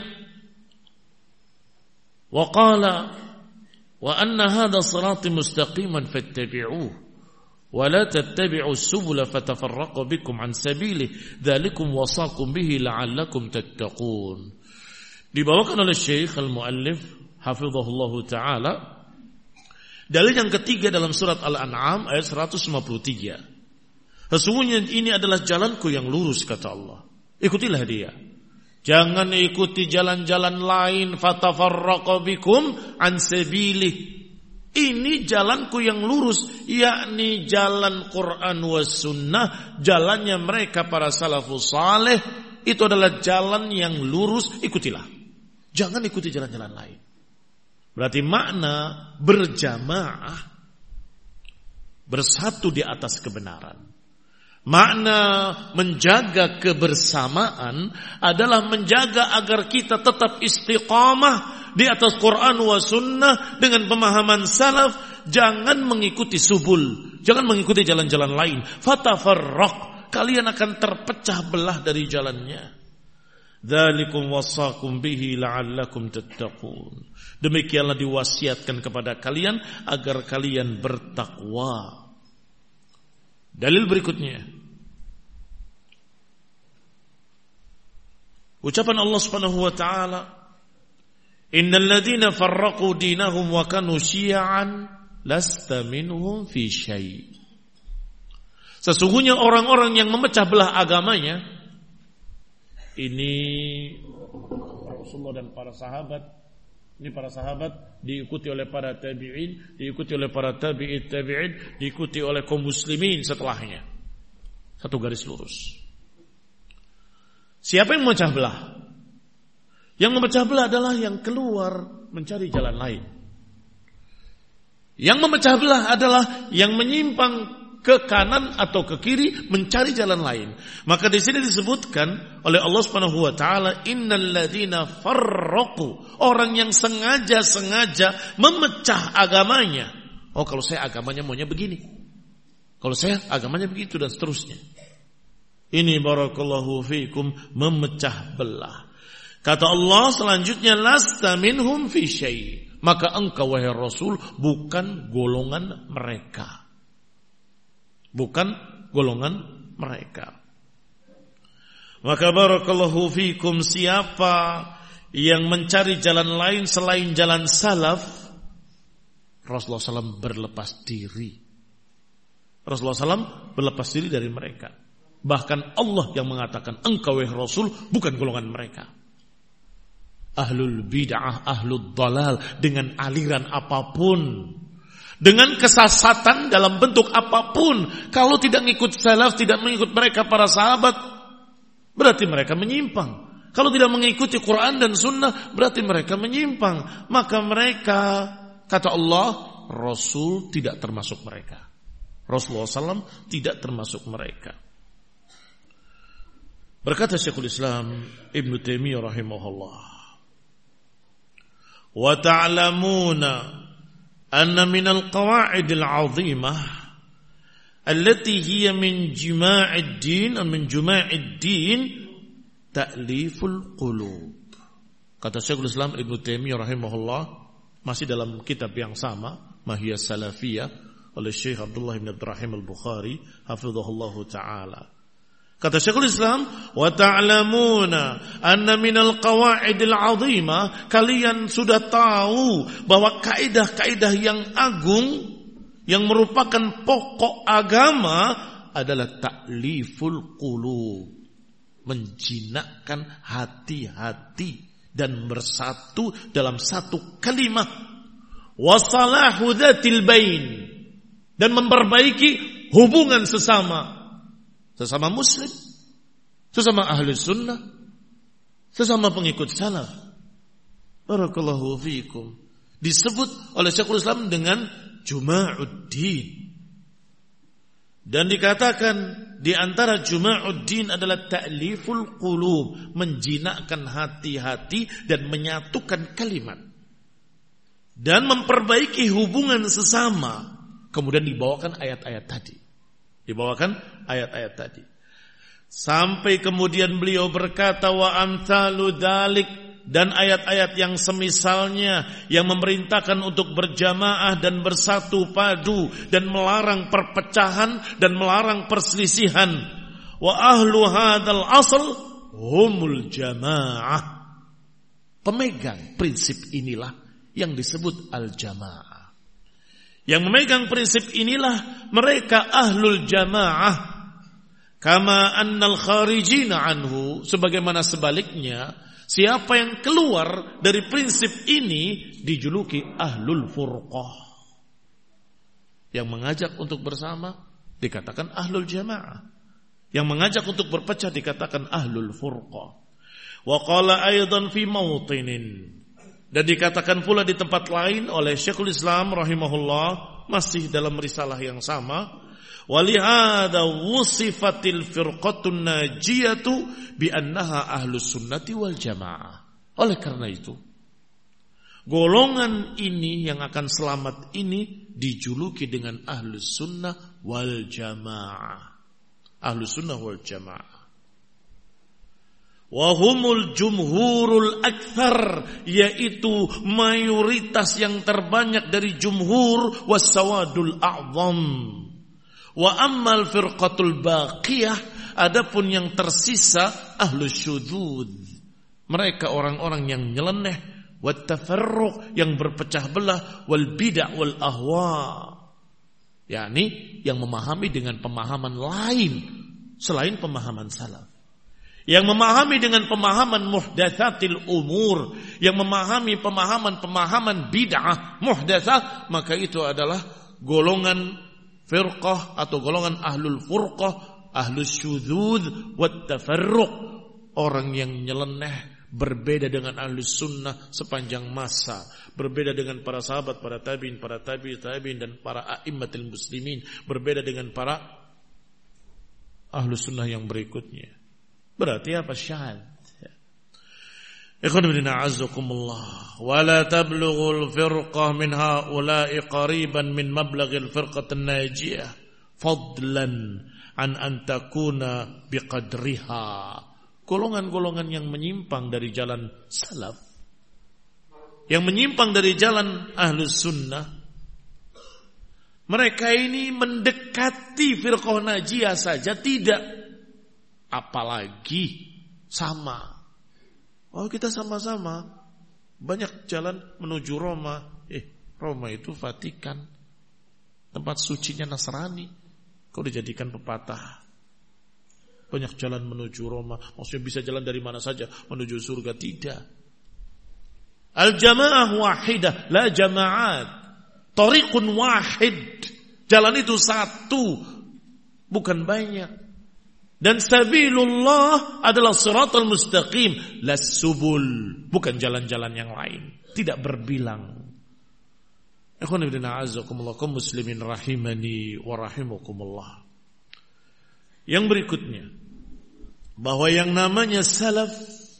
Wa qala wa anna hadha sirati mustaqiman fattabi'uhu wa la tattabi'u as-subula fatafarraqa bikum an sabilihi dzalikum wasaqum bihi la'allakum tattaqun. Dibawakan oleh Syekh Al-Muallif hafizahullahu taala dalil yang ketiga dalam surat Al-An'am ayat seratus lima puluh tiga. Sesungguhnya ini adalah jalanku yang lurus, kata Allah. Ikutilah dia. Jangan ikuti jalan-jalan lain, fatafarraqa bikum an sabilih. Ini jalanku yang lurus, yakni jalan Quran was sunnah, jalannya mereka para salafus saleh. Itu adalah jalan yang lurus, ikutilah. Jangan ikuti jalan-jalan lain. Berarti makna berjamaah, bersatu di atas kebenaran. Makna menjaga kebersamaan adalah menjaga agar kita tetap istiqamah di atas Quran wa sunnah dengan pemahaman salaf. Jangan mengikuti subul, jangan mengikuti jalan-jalan lain. Fatafarraq, kalian akan terpecah belah dari jalannya. Dzalikum wasaqum bihi la'allakum tattaqun. Demikianlah diwasiatkan kepada kalian agar kalian bertakwa. Dalil berikutnya, ucapan Allah Subhanahu wa taala, innal ladzina farraqu dinahum wa kanu syi'an lasta minhum fi syai'. Sesungguhnya orang-orang yang memecah belah agamanya, ini Rasulullah dan para sahabat, ini para sahabat diikuti oleh para tabi'in, diikuti oleh para tabi'it tabi'in, diikuti oleh kaum muslimin setelahnya. Satu garis lurus. Siapa yang memecah belah? Yang memecah belah adalah yang keluar mencari jalan lain. Yang memecah belah adalah yang menyimpang ke kanan atau ke kiri mencari jalan lain. Maka di sini disebutkan oleh Allah Subhanahu wa taala, innal ladzina farraqu, orang yang sengaja-sengaja memecah agamanya. Oh, kalau saya agamanya maunya begini. Kalau saya agamanya begitu dan seterusnya. Ini barakallahu fiikum, memecah belah. Kata Allah selanjutnya, lasta minhum fi syai'. Maka engkau wahai Rasul bukan golongan mereka. Bukan golongan mereka. Maka barakallahu fikum, siapa yang mencari jalan lain selain jalan salaf, Rasulullah shallallahu alaihi wasallam berlepas diri. Rasulullah shallallahu alaihi wasallam berlepas diri dari mereka. Bahkan Allah yang mengatakan, engkau wahai Rasul bukan golongan mereka. Ahlul bid'ah, ahlul dalal, dengan aliran apapun, dengan kesesatan dalam bentuk apapun, kalau tidak mengikut salaf, tidak mengikut mereka para sahabat, berarti mereka menyimpang. Kalau tidak mengikuti Quran dan Sunnah, berarti mereka menyimpang. Maka mereka, kata Allah, Rasul tidak termasuk mereka. Rasulullah shallallahu alaihi wasallam tidak termasuk mereka. Berkata Syekhul Islam Ibn Taimiyah rahimahullah, wa ta'lamuna anna minal qawa'idil 'azimah allati hiya min jima'id din atau min juma'id din ta'liful qulub. Kata Syekhul Islam Ibn Taimiyah rahimahullah, masih dalam kitab yang sama, Mahiyya Salafiyah, oleh Syekh Abdullah bin Abdurrahim Al-Bukhari hafizahullahu ta'ala. Kata Syekhul Islam, wa ta'lamuna anna minal qawa'idil 'azimah, kalian sudah tahu bahwa kaidah-kaidah yang agung yang merupakan pokok agama adalah ta'liful qulub, menjinakkan hati-hati dan bersatu dalam satu kalimat, wa salahu dzatil bain, dan memperbaiki hubungan sesama Sesama muslim, sesama ahli sunnah, sesama pengikut salaf. Barakallahu fiikum. Disebut oleh Syekhul Islam dengan Juma'uddin. Dan dikatakan di antara Juma'uddin adalah ta'liful qulub, menjinakkan hati-hati dan menyatukan kalimat. Dan memperbaiki hubungan sesama. Kemudian dibawakan ayat-ayat tadi. Dibawakan ayat-ayat tadi. Sampai kemudian beliau berkata, wa amthalu dzalik, dan ayat-ayat yang semisalnya yang memerintahkan untuk berjamaah dan bersatu padu dan melarang perpecahan dan melarang perselisihan. Wa ahlu hadzal asl humul jamaah. Pemegang prinsip inilah yang disebut al-jamaah. Yang memegang prinsip inilah mereka ahlul jamaah. Kama annal kharijina anhu, sebagaimana sebaliknya, siapa yang keluar dari prinsip ini dijuluki ahlul furqah. Yang mengajak untuk bersama dikatakan ahlul jamaah. Yang mengajak untuk berpecah dikatakan ahlul furqah. Wa qala aidan fi mawtinin, dan dikatakan pula di tempat lain oleh Syekhul Islam rahimahullah, masih dalam risalah yang sama, walihada wusifatil firqatun najiyatu bi annaha ahlus sunnati wal jamaah. Oleh karena itu, golongan ini yang akan selamat ini dijuluki dengan ahlus sunnah wal jamaah. Ahlus sunnah wal jamaah. Wahumul jumhurul akthar, yaitu mayoritas yang terbanyak dari jumhur, wassawadul a'zam. Wa ammal firqatul baqiyah, adapun yang tersisa ahlus syudzud, mereka orang-orang yang nyeleneh, wat tafarruq, yang berpecah belah, wal bid'ah wal ahwa, yakni yang memahami dengan pemahaman lain selain pemahaman salaf. Yang memahami dengan pemahaman muhdatsatil umur, yang memahami pemahaman-pemahaman bid'ah muhdatsah, maka itu adalah golongan firqah atau golongan ahlul furqah, ahlus syudzudz wat tafarruq, orang yang nyeleneh, berbeda dengan ahlus sunnah sepanjang masa, berbeda dengan para sahabat, para tabi'in, para tabi'i tabi'in dan para a'immatul muslimin, berbeda dengan para ahlus sunnah yang berikutnya. Berarti apa? Syad. Ikhwan fillah a'azzakumullah, wa la tablughul firqah min haula'i qariban min mablaghil firqatin najiyah fadlan an an takuna biqadriha. Golongan-golongan yang menyimpang dari jalan salaf, yang menyimpang dari jalan ahlus sunnah, mereka ini mendekati firqah najiyah saja tidak, apalagi sama. Oh, kita sama-sama banyak jalan menuju Roma. Eh, Roma itu Vatikan, tempat sucinya Nasrani, kok dijadikan pepatah? Banyak jalan menuju Roma, maksudnya bisa jalan dari mana saja menuju surga? Tidak. Al-jamaah wahidah, la jama'at. Tariqun wahid. Jalan itu satu, bukan banyak. Dan sabilullah adalah siratal mustaqim, la subul, bukan jalan-jalan yang lain, tidak berbilang. Ikhwan fillah a'azzakumullah, kaum muslimin rahimani wa rahimakumullah. Yang berikutnya, bahwa yang namanya salaf,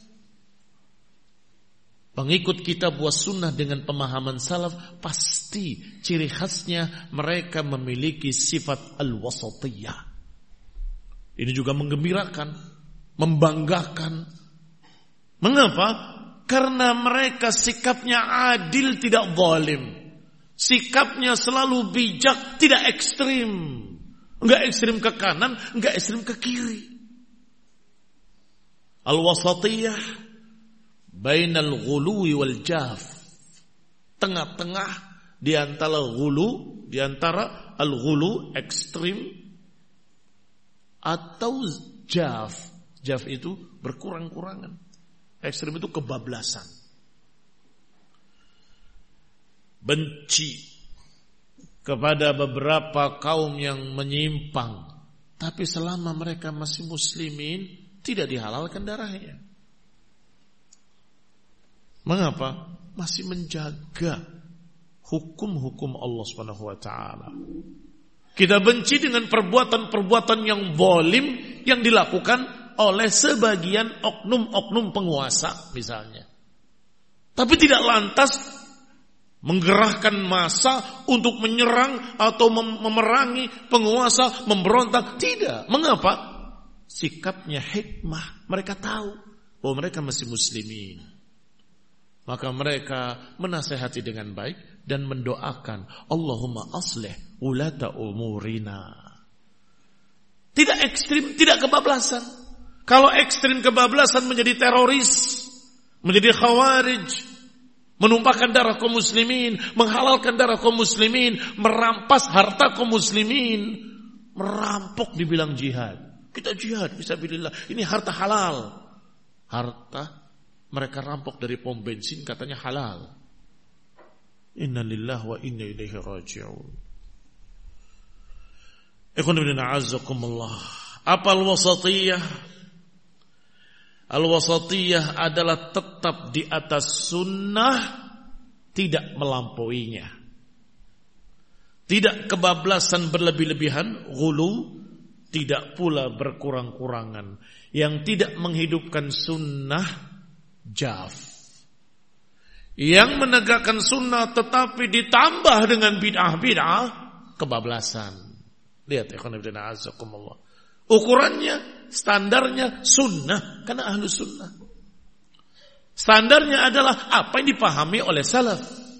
pengikut kitab was sunnah dengan pemahaman salaf, pasti ciri khasnya mereka memiliki sifat al-wasatiyah. Ini juga menggembirakan, membanggakan. Mengapa? Karena mereka sikapnya adil, tidak zalim. Sikapnya selalu bijak, tidak ekstrim. Enggak ekstrim ke kanan, enggak ekstrim ke kiri. Al-wasatiyah bainal ghuluwi wal jaf. Tengah-tengah di antara ghulu, di antara al-ghulu ekstrim atau jaf. Jaf itu berkurang-kurangan. Ekstrim itu kebablasan. Benci kepada beberapa kaum yang menyimpang, tapi selama mereka masih muslimin, tidak dihalalkan darahnya. Mengapa? Masih menjaga hukum-hukum Allah Subhanahu wa taala. Kita benci dengan perbuatan-perbuatan yang zalim yang dilakukan oleh sebagian oknum-oknum penguasa misalnya. Tapi tidak lantas menggerahkan massa untuk menyerang atau memerangi penguasa, memberontak. Tidak. Mengapa? Sikapnya hikmah. Mereka tahu bahwa mereka masih muslimin. Maka mereka menasehati dengan baik dan mendoakan, Allahumma aslih ulata umurina. Tidak ekstrim, tidak kebablasan. Kalau ekstrim kebablasan menjadi teroris, menjadi khawarij, menumpahkan darah kaum muslimin, menghalalkan darah kaum muslimin, merampas harta kaum muslimin, merampok dibilang jihad. Kita jihad fisabilillah, ini harta halal. Harta mereka rampok dari pom bensin, katanya halal. Inna lillahi wa inna ilaihi raji'un. Ikhwan fillah a'azzakumullah. Apa al-wasatiyah? Al-wasatiyah adalah tetap di atas sunnah, tidak melampauinya. Tidak kebablasan berlebih-lebihan, ghulu, tidak pula berkurang-kurangan. Yang tidak menghidupkan sunnah, jaf. Yang menegakkan sunnah tetapi ditambah dengan bid'ah-bid'ah, kebablasan. Lihat ikhwan fillah a'azzakumullah. Ukurannya, standarnya sunnah, karena ahlu sunnah. Standarnya adalah apa yang dipahami oleh salaf.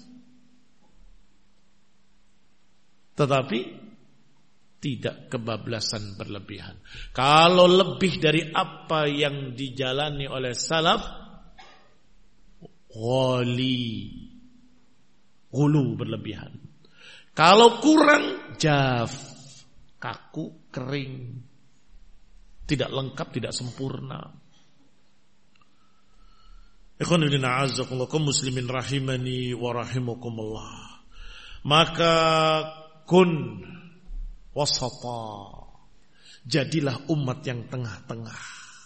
Tetapi tidak kebablasan berlebihan. Kalau lebih dari apa yang dijalani oleh salaf, ghali, ghulu berlebihan. Kalau kurang, jaf, kaku, kering, tidak lengkap, tidak sempurna. Ikhwan fillah a'azzakumullah, kaum muslimin rahimani wa rahimakumullah. Maka kun wasata, jadilah umat yang tengah-tengah.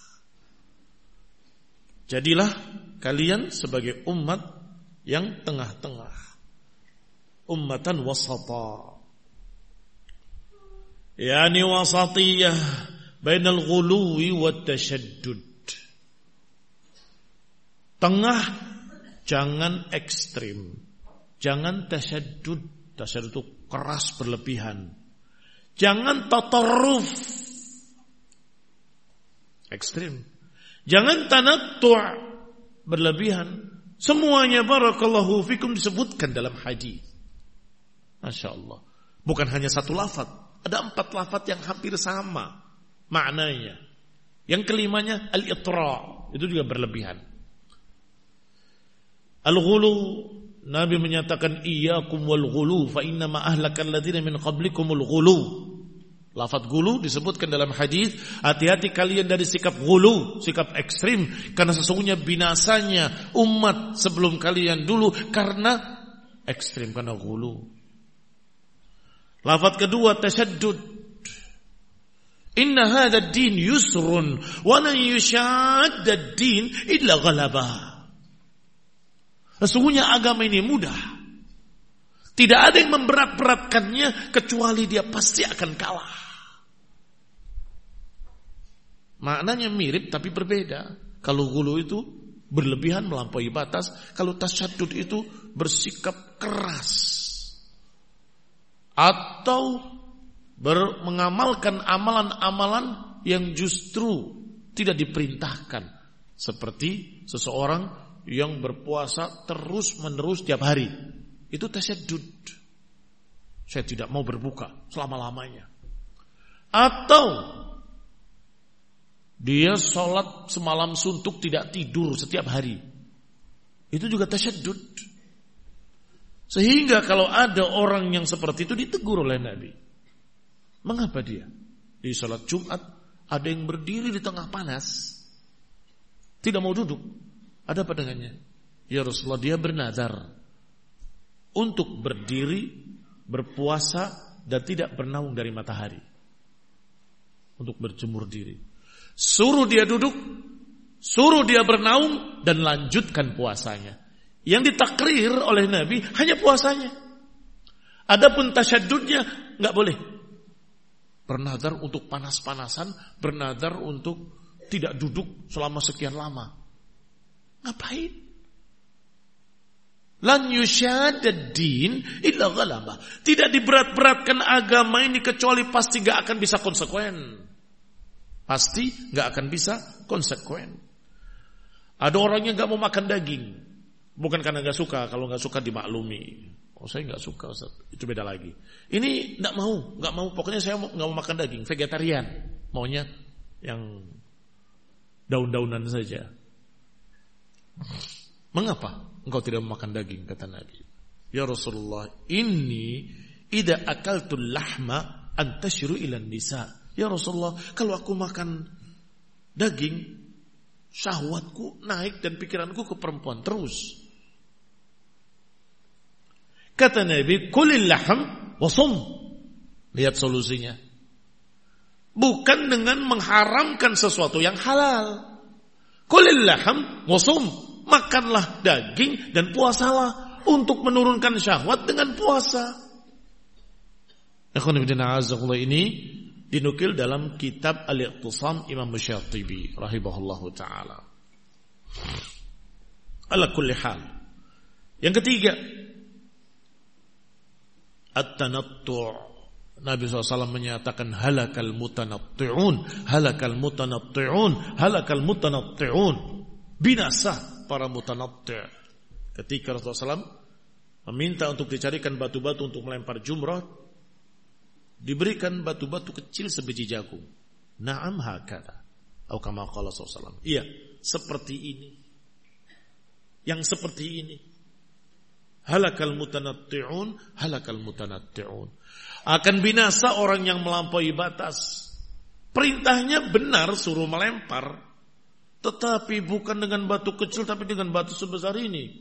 Jadilah kalian sebagai umat yang tengah-tengah. Ummatan wasata, yani wasatiyah bainal ghuluwi wat tashaddud. Tengah, jangan ekstrim, jangan tashaddud. Tashaddud itu keras berlebihan. Jangan tatarruf, ekstrim. Jangan tanattu' berlebihan. Semuanya barakallahu fikum disebutkan dalam hadis. Masya Allah. Bukan hanya satu lafaz, ada empat lafaz yang hampir sama maknanya. Yang kelimanya al-itra', itu juga berlebihan. Al-ghulu, Nabi menyatakan iyyakum wal ghulu fa inna ma ahlakal ladzina min qablikumul ghulu. Lafaz ghulu disebutkan dalam hadis, hati-hati kalian dari sikap ghulu, sikap ekstrim, karena sesungguhnya binasanya umat sebelum kalian dulu karena ekstrim, karena ghulu. Lafaz kedua tashaddud. Inna hadzal din yusrun wa lan yushadda ad-din illa ghalabah. Sesungguhnya agama ini mudah. Tidak ada yang memberat-beratkannya kecuali dia pasti akan kalah. Maknanya mirip tapi berbeda. Kalau ghulu itu berlebihan melampaui batas, kalau tasyaddud itu bersikap keras. Atau ber- mengamalkan amalan-amalan yang justru tidak diperintahkan. Seperti seseorang yang berpuasa terus-menerus tiap hari. Itu tasyaddud. Saya tidak mau berbuka selama-lamanya. Atau dia sholat semalam suntuk tidak tidur setiap hari. Itu juga tasyaddud. Sehingga kalau ada orang yang seperti itu ditegur oleh Nabi. Mengapa dia? Di sholat Jumat ada yang berdiri di tengah panas, tidak mau duduk. Ada apa dengannya? Ya Rasulullah, dia bernazar untuk berdiri, berpuasa dan tidak bernaung dari matahari. Untuk berjemur diri. Suruh dia duduk, suruh dia bernaung dan lanjutkan puasanya. Yang ditakrir oleh Nabi hanya puasanya. Adapun tasyaddudnya enggak boleh. Bernazar untuk panas-panasan, bernazar untuk tidak duduk selama sekian lama. Ngapain? Lan yushadad din illa ghalaba. Tidak diberat-beratkan agama ini kecuali pasti enggak akan bisa konsekuen. Pasti enggak akan bisa konsekuen. Ada orang yang enggak mau makan daging. Bukan karena enggak suka, kalau enggak suka dimaklumi. Oh, saya enggak suka, Ustaz. Itu beda lagi. Ini enggak mau, enggak mau. Pokoknya saya enggak mau makan daging, vegetarian. Maunya yang daun-daunan saja. Mengapa engkau tidak makan daging, kata Nabi? Ya Rasulullah, inni idza akaltul lahma antashiru ilan nisa. Ya Rasulullah, kalau aku makan daging, syahwatku naik dan pikiranku ke perempuan terus. Kata Nabi, kulil lahm wasum. Lihat solusinya. Bukan dengan mengharamkan sesuatu yang halal. Kulil lahm wasum. Makanlah daging dan puasalah untuk menurunkan syahwat dengan puasa. Ikhwan fillah a'azzakumullah, ini dinukil dalam kitab Al-Iqtisam Imam Syatibi rahimahullahu taala. Ala kulli hal. Yang ketiga, at-tanattu'. Nabi shallallahu alaihi wasallam menyatakan halakal mutanatti'un, halakal mutanatti'un, halakal mutanatti'un. Binasa para mutanatti'. Ketika Rasulullah shallallahu alaihi wasallam meminta untuk dicarikan batu-batu untuk melempar jumrah, diberikan batu-batu kecil sebiji jagung. Na'am hakada. Atau kama qala sallallahu alaihi wasallam. Iya, seperti ini. yang seperti ini. Halakal mutanatti'un, halakal mutanatti'un. Akan binasa orang yang melampaui batas. Perintahnya benar suruh melempar, tetapi bukan dengan batu kecil, tapi dengan batu sebesar ini.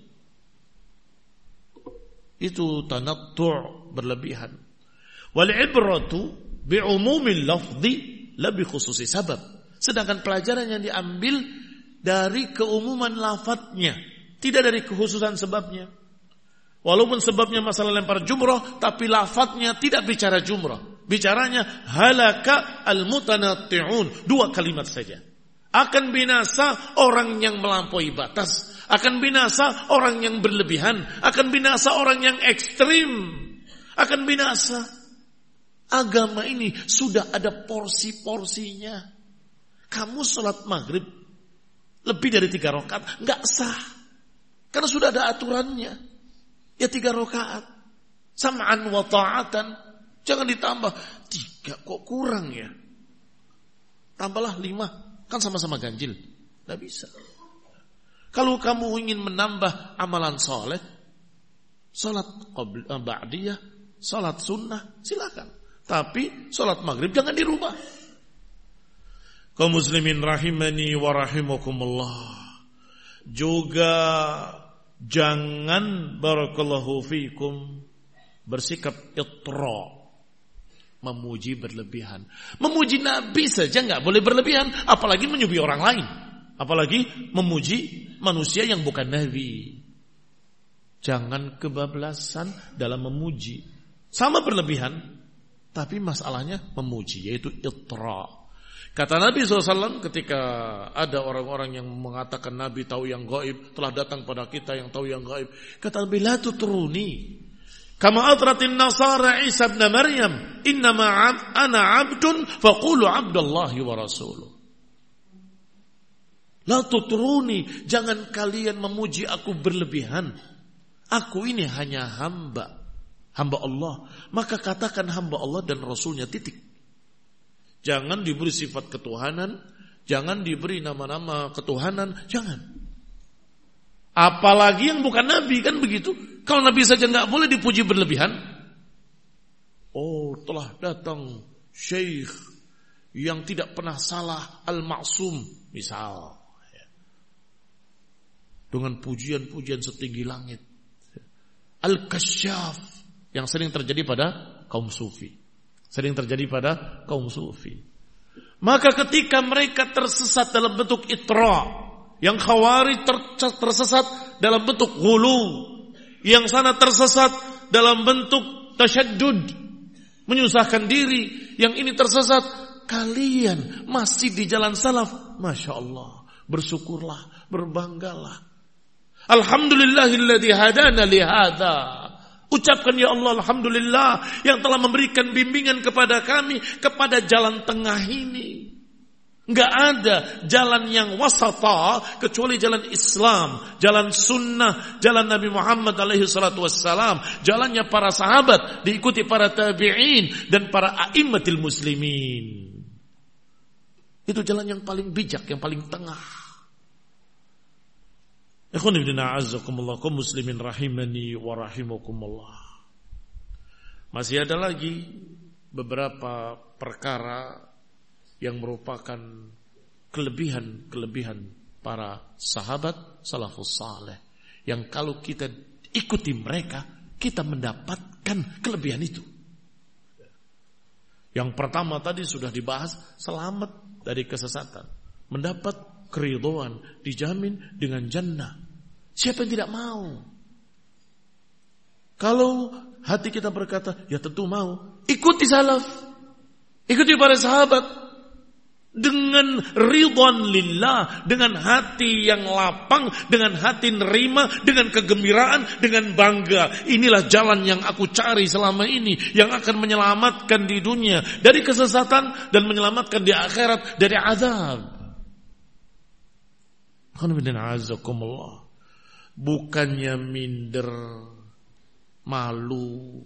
Itu tanattu' berlebihan. Wal ibratu bi'umumil lafzi la bi khususi sabab. Sedangkan pelajaran yang diambil dari keumuman lafadznya, tidak dari kekhususan sebabnya. Walaupun sebabnya masalah lempar jumrah, tapi lafadznya tidak bicara jumrah. Bicaranya halaka al-mutanatti'un. Dua kalimat saja. Akan binasa orang yang melampaui batas. Akan binasa orang yang berlebihan. Akan binasa orang yang ekstrim. Akan binasa. Agama ini sudah ada porsi-porsinya. Kamu sholat maghrib lebih dari tiga rakaat, nggak sah. Karena sudah ada aturannya. Ya tiga rakaat, sam'an wa ta'atan. Jangan ditambah tiga, kok kurang ya? Tambahlah lima, kan sama-sama ganjil. Tidak bisa. Kalau kamu ingin menambah amalan soleh, salat ba'diyah, salat sunnah, silakan. Tapi salat maghrib jangan dirubah. Kaum muslimin rahimani wa rahimakumullah. Juga jangan barakallahu fikum bersikap itra, memuji berlebihan. Memuji Nabi saja enggak boleh berlebihan, apalagi menyubi orang lain, apalagi memuji manusia yang bukan Nabi. Jangan kebablasan dalam memuji. Sama berlebihan, tapi masalahnya memuji, yaitu itra. Kata Nabi shallallahu alaihi wasallam ketika ada orang-orang yang mengatakan Nabi tahu yang gaib, telah datang pada kita yang tahu yang gaib. Kata Nabi, la tutruni kama atratin nasara Isa ibn Maryam, innama ana abdun faqulu abdallahi wa rasuluh. La tutruni, jangan kalian memuji aku berlebihan. Aku ini hanya hamba, hamba Allah. Maka katakan hamba Allah dan Rasulnya, titik. Jangan diberi sifat ketuhanan, jangan diberi nama-nama ketuhanan, jangan. Apalagi yang bukan Nabi, kan begitu. Kalau Nabi saja nggak boleh dipuji berlebihan. Oh, telah datang syekh yang tidak pernah salah, al-ma'sum, misal. Dengan pujian-pujian setinggi langit. Al-kasyaf, yang sering terjadi pada kaum sufi. Sering terjadi pada kaum sufi. Maka ketika mereka tersesat dalam bentuk itra, yang khawarij tersesat dalam bentuk ghulu, yang sana tersesat dalam bentuk tasyaddud, menyusahkan diri, yang ini tersesat, kalian masih di jalan salaf. Masya Allah, bersyukurlah, berbanggalah. Alhamdulillahilladzi hadana lihada. Ucapkan ya Allah, alhamdulillah yang telah memberikan bimbingan kepada kami kepada jalan tengah ini. Enggak ada jalan yang wasata kecuali jalan Islam, jalan sunnah, jalan Nabi Muhammad alaihi salatu wassalam, jalannya para sahabat, diikuti para tabi'in dan para a'immatil muslimin. Itu jalan yang paling bijak, yang paling tengah. Ikhwan ibn a'azzakumullah, kaum muslimin rahimani wa rahimakumullah. Masih ada lagi beberapa perkara yang merupakan kelebihan-kelebihan para sahabat salafus saleh, yang kalau kita ikuti mereka, kita mendapatkan kelebihan itu. Yang pertama tadi sudah dibahas, selamat dari kesesatan, mendapat keridhaan, dijamin dengan jannah. Siapa yang tidak mau? Kalau hati kita berkata, ya tentu mau. Ikuti salaf, ikuti para sahabat dengan ridwan lillah, dengan hati yang lapang, dengan hati nerima, dengan kegembiraan, dengan bangga. Inilah jalan yang aku cari selama ini, yang akan menyelamatkan di dunia dari kesesatan dan menyelamatkan di akhirat dari azab. Alhamdulillah. Bukannya minder, malu,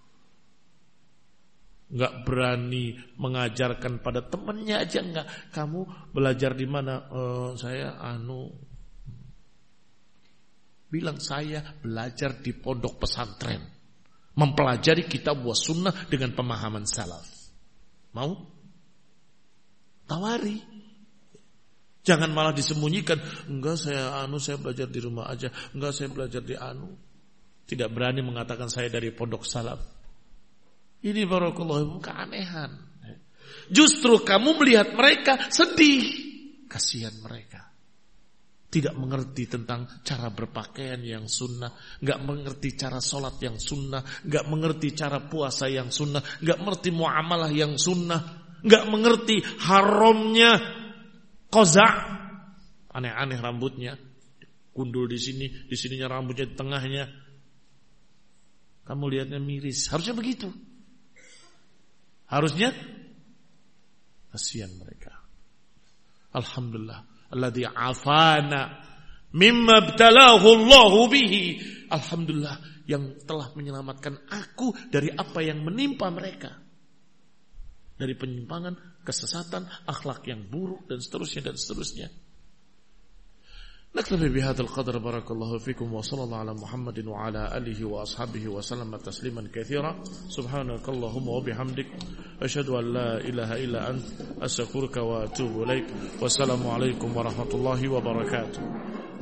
nggak berani mengajarkan pada temannya aja nggak. Kamu belajar di mana? Uh, saya anu Bilang saya belajar di pondok pesantren, mempelajari kitab wa sunnah dengan pemahaman salaf. Mau? Tawari. Jangan malah disembunyikan. Enggak, saya anu saya belajar di rumah aja. Enggak, saya belajar di anu. Tidak berani mengatakan saya dari pondok salaf. Ini barakallahu keanehan. Justru kamu melihat mereka sedih. Kasihan mereka. Tidak mengerti tentang cara berpakaian yang sunnah, gak mengerti cara sholat yang sunnah, gak mengerti cara puasa yang sunnah, gak mengerti muamalah yang sunnah, gak mengerti haramnya qaza, aneh-aneh rambutnya, gundul di sini, di sininya rambutnya di tengahnya. Kamu lihatnya miris. Harusnya begitu. Harusnya kasihan mereka. Alhamdulillah. Alladzi afana mimma ibtalahu Allahu bihi. Alhamdulillah yang telah menyelamatkan aku dari apa yang menimpa mereka. Dari penyimpangan, kesesatan, akhlak yang buruk dan seterusnya dan seterusnya. Naktafi bihadzal qadar barakallahu fikum wa sallallahu ala Muhammadin wa ala alihi wa ashabihi wa sallama tasliman katsira. Subhanakallahumma wa bihamdik asyhadu an la ilaha illa ant astaghfiruka wa atubu ilaik. Wassalamu alaikum warahmatullahi wabarakatuh.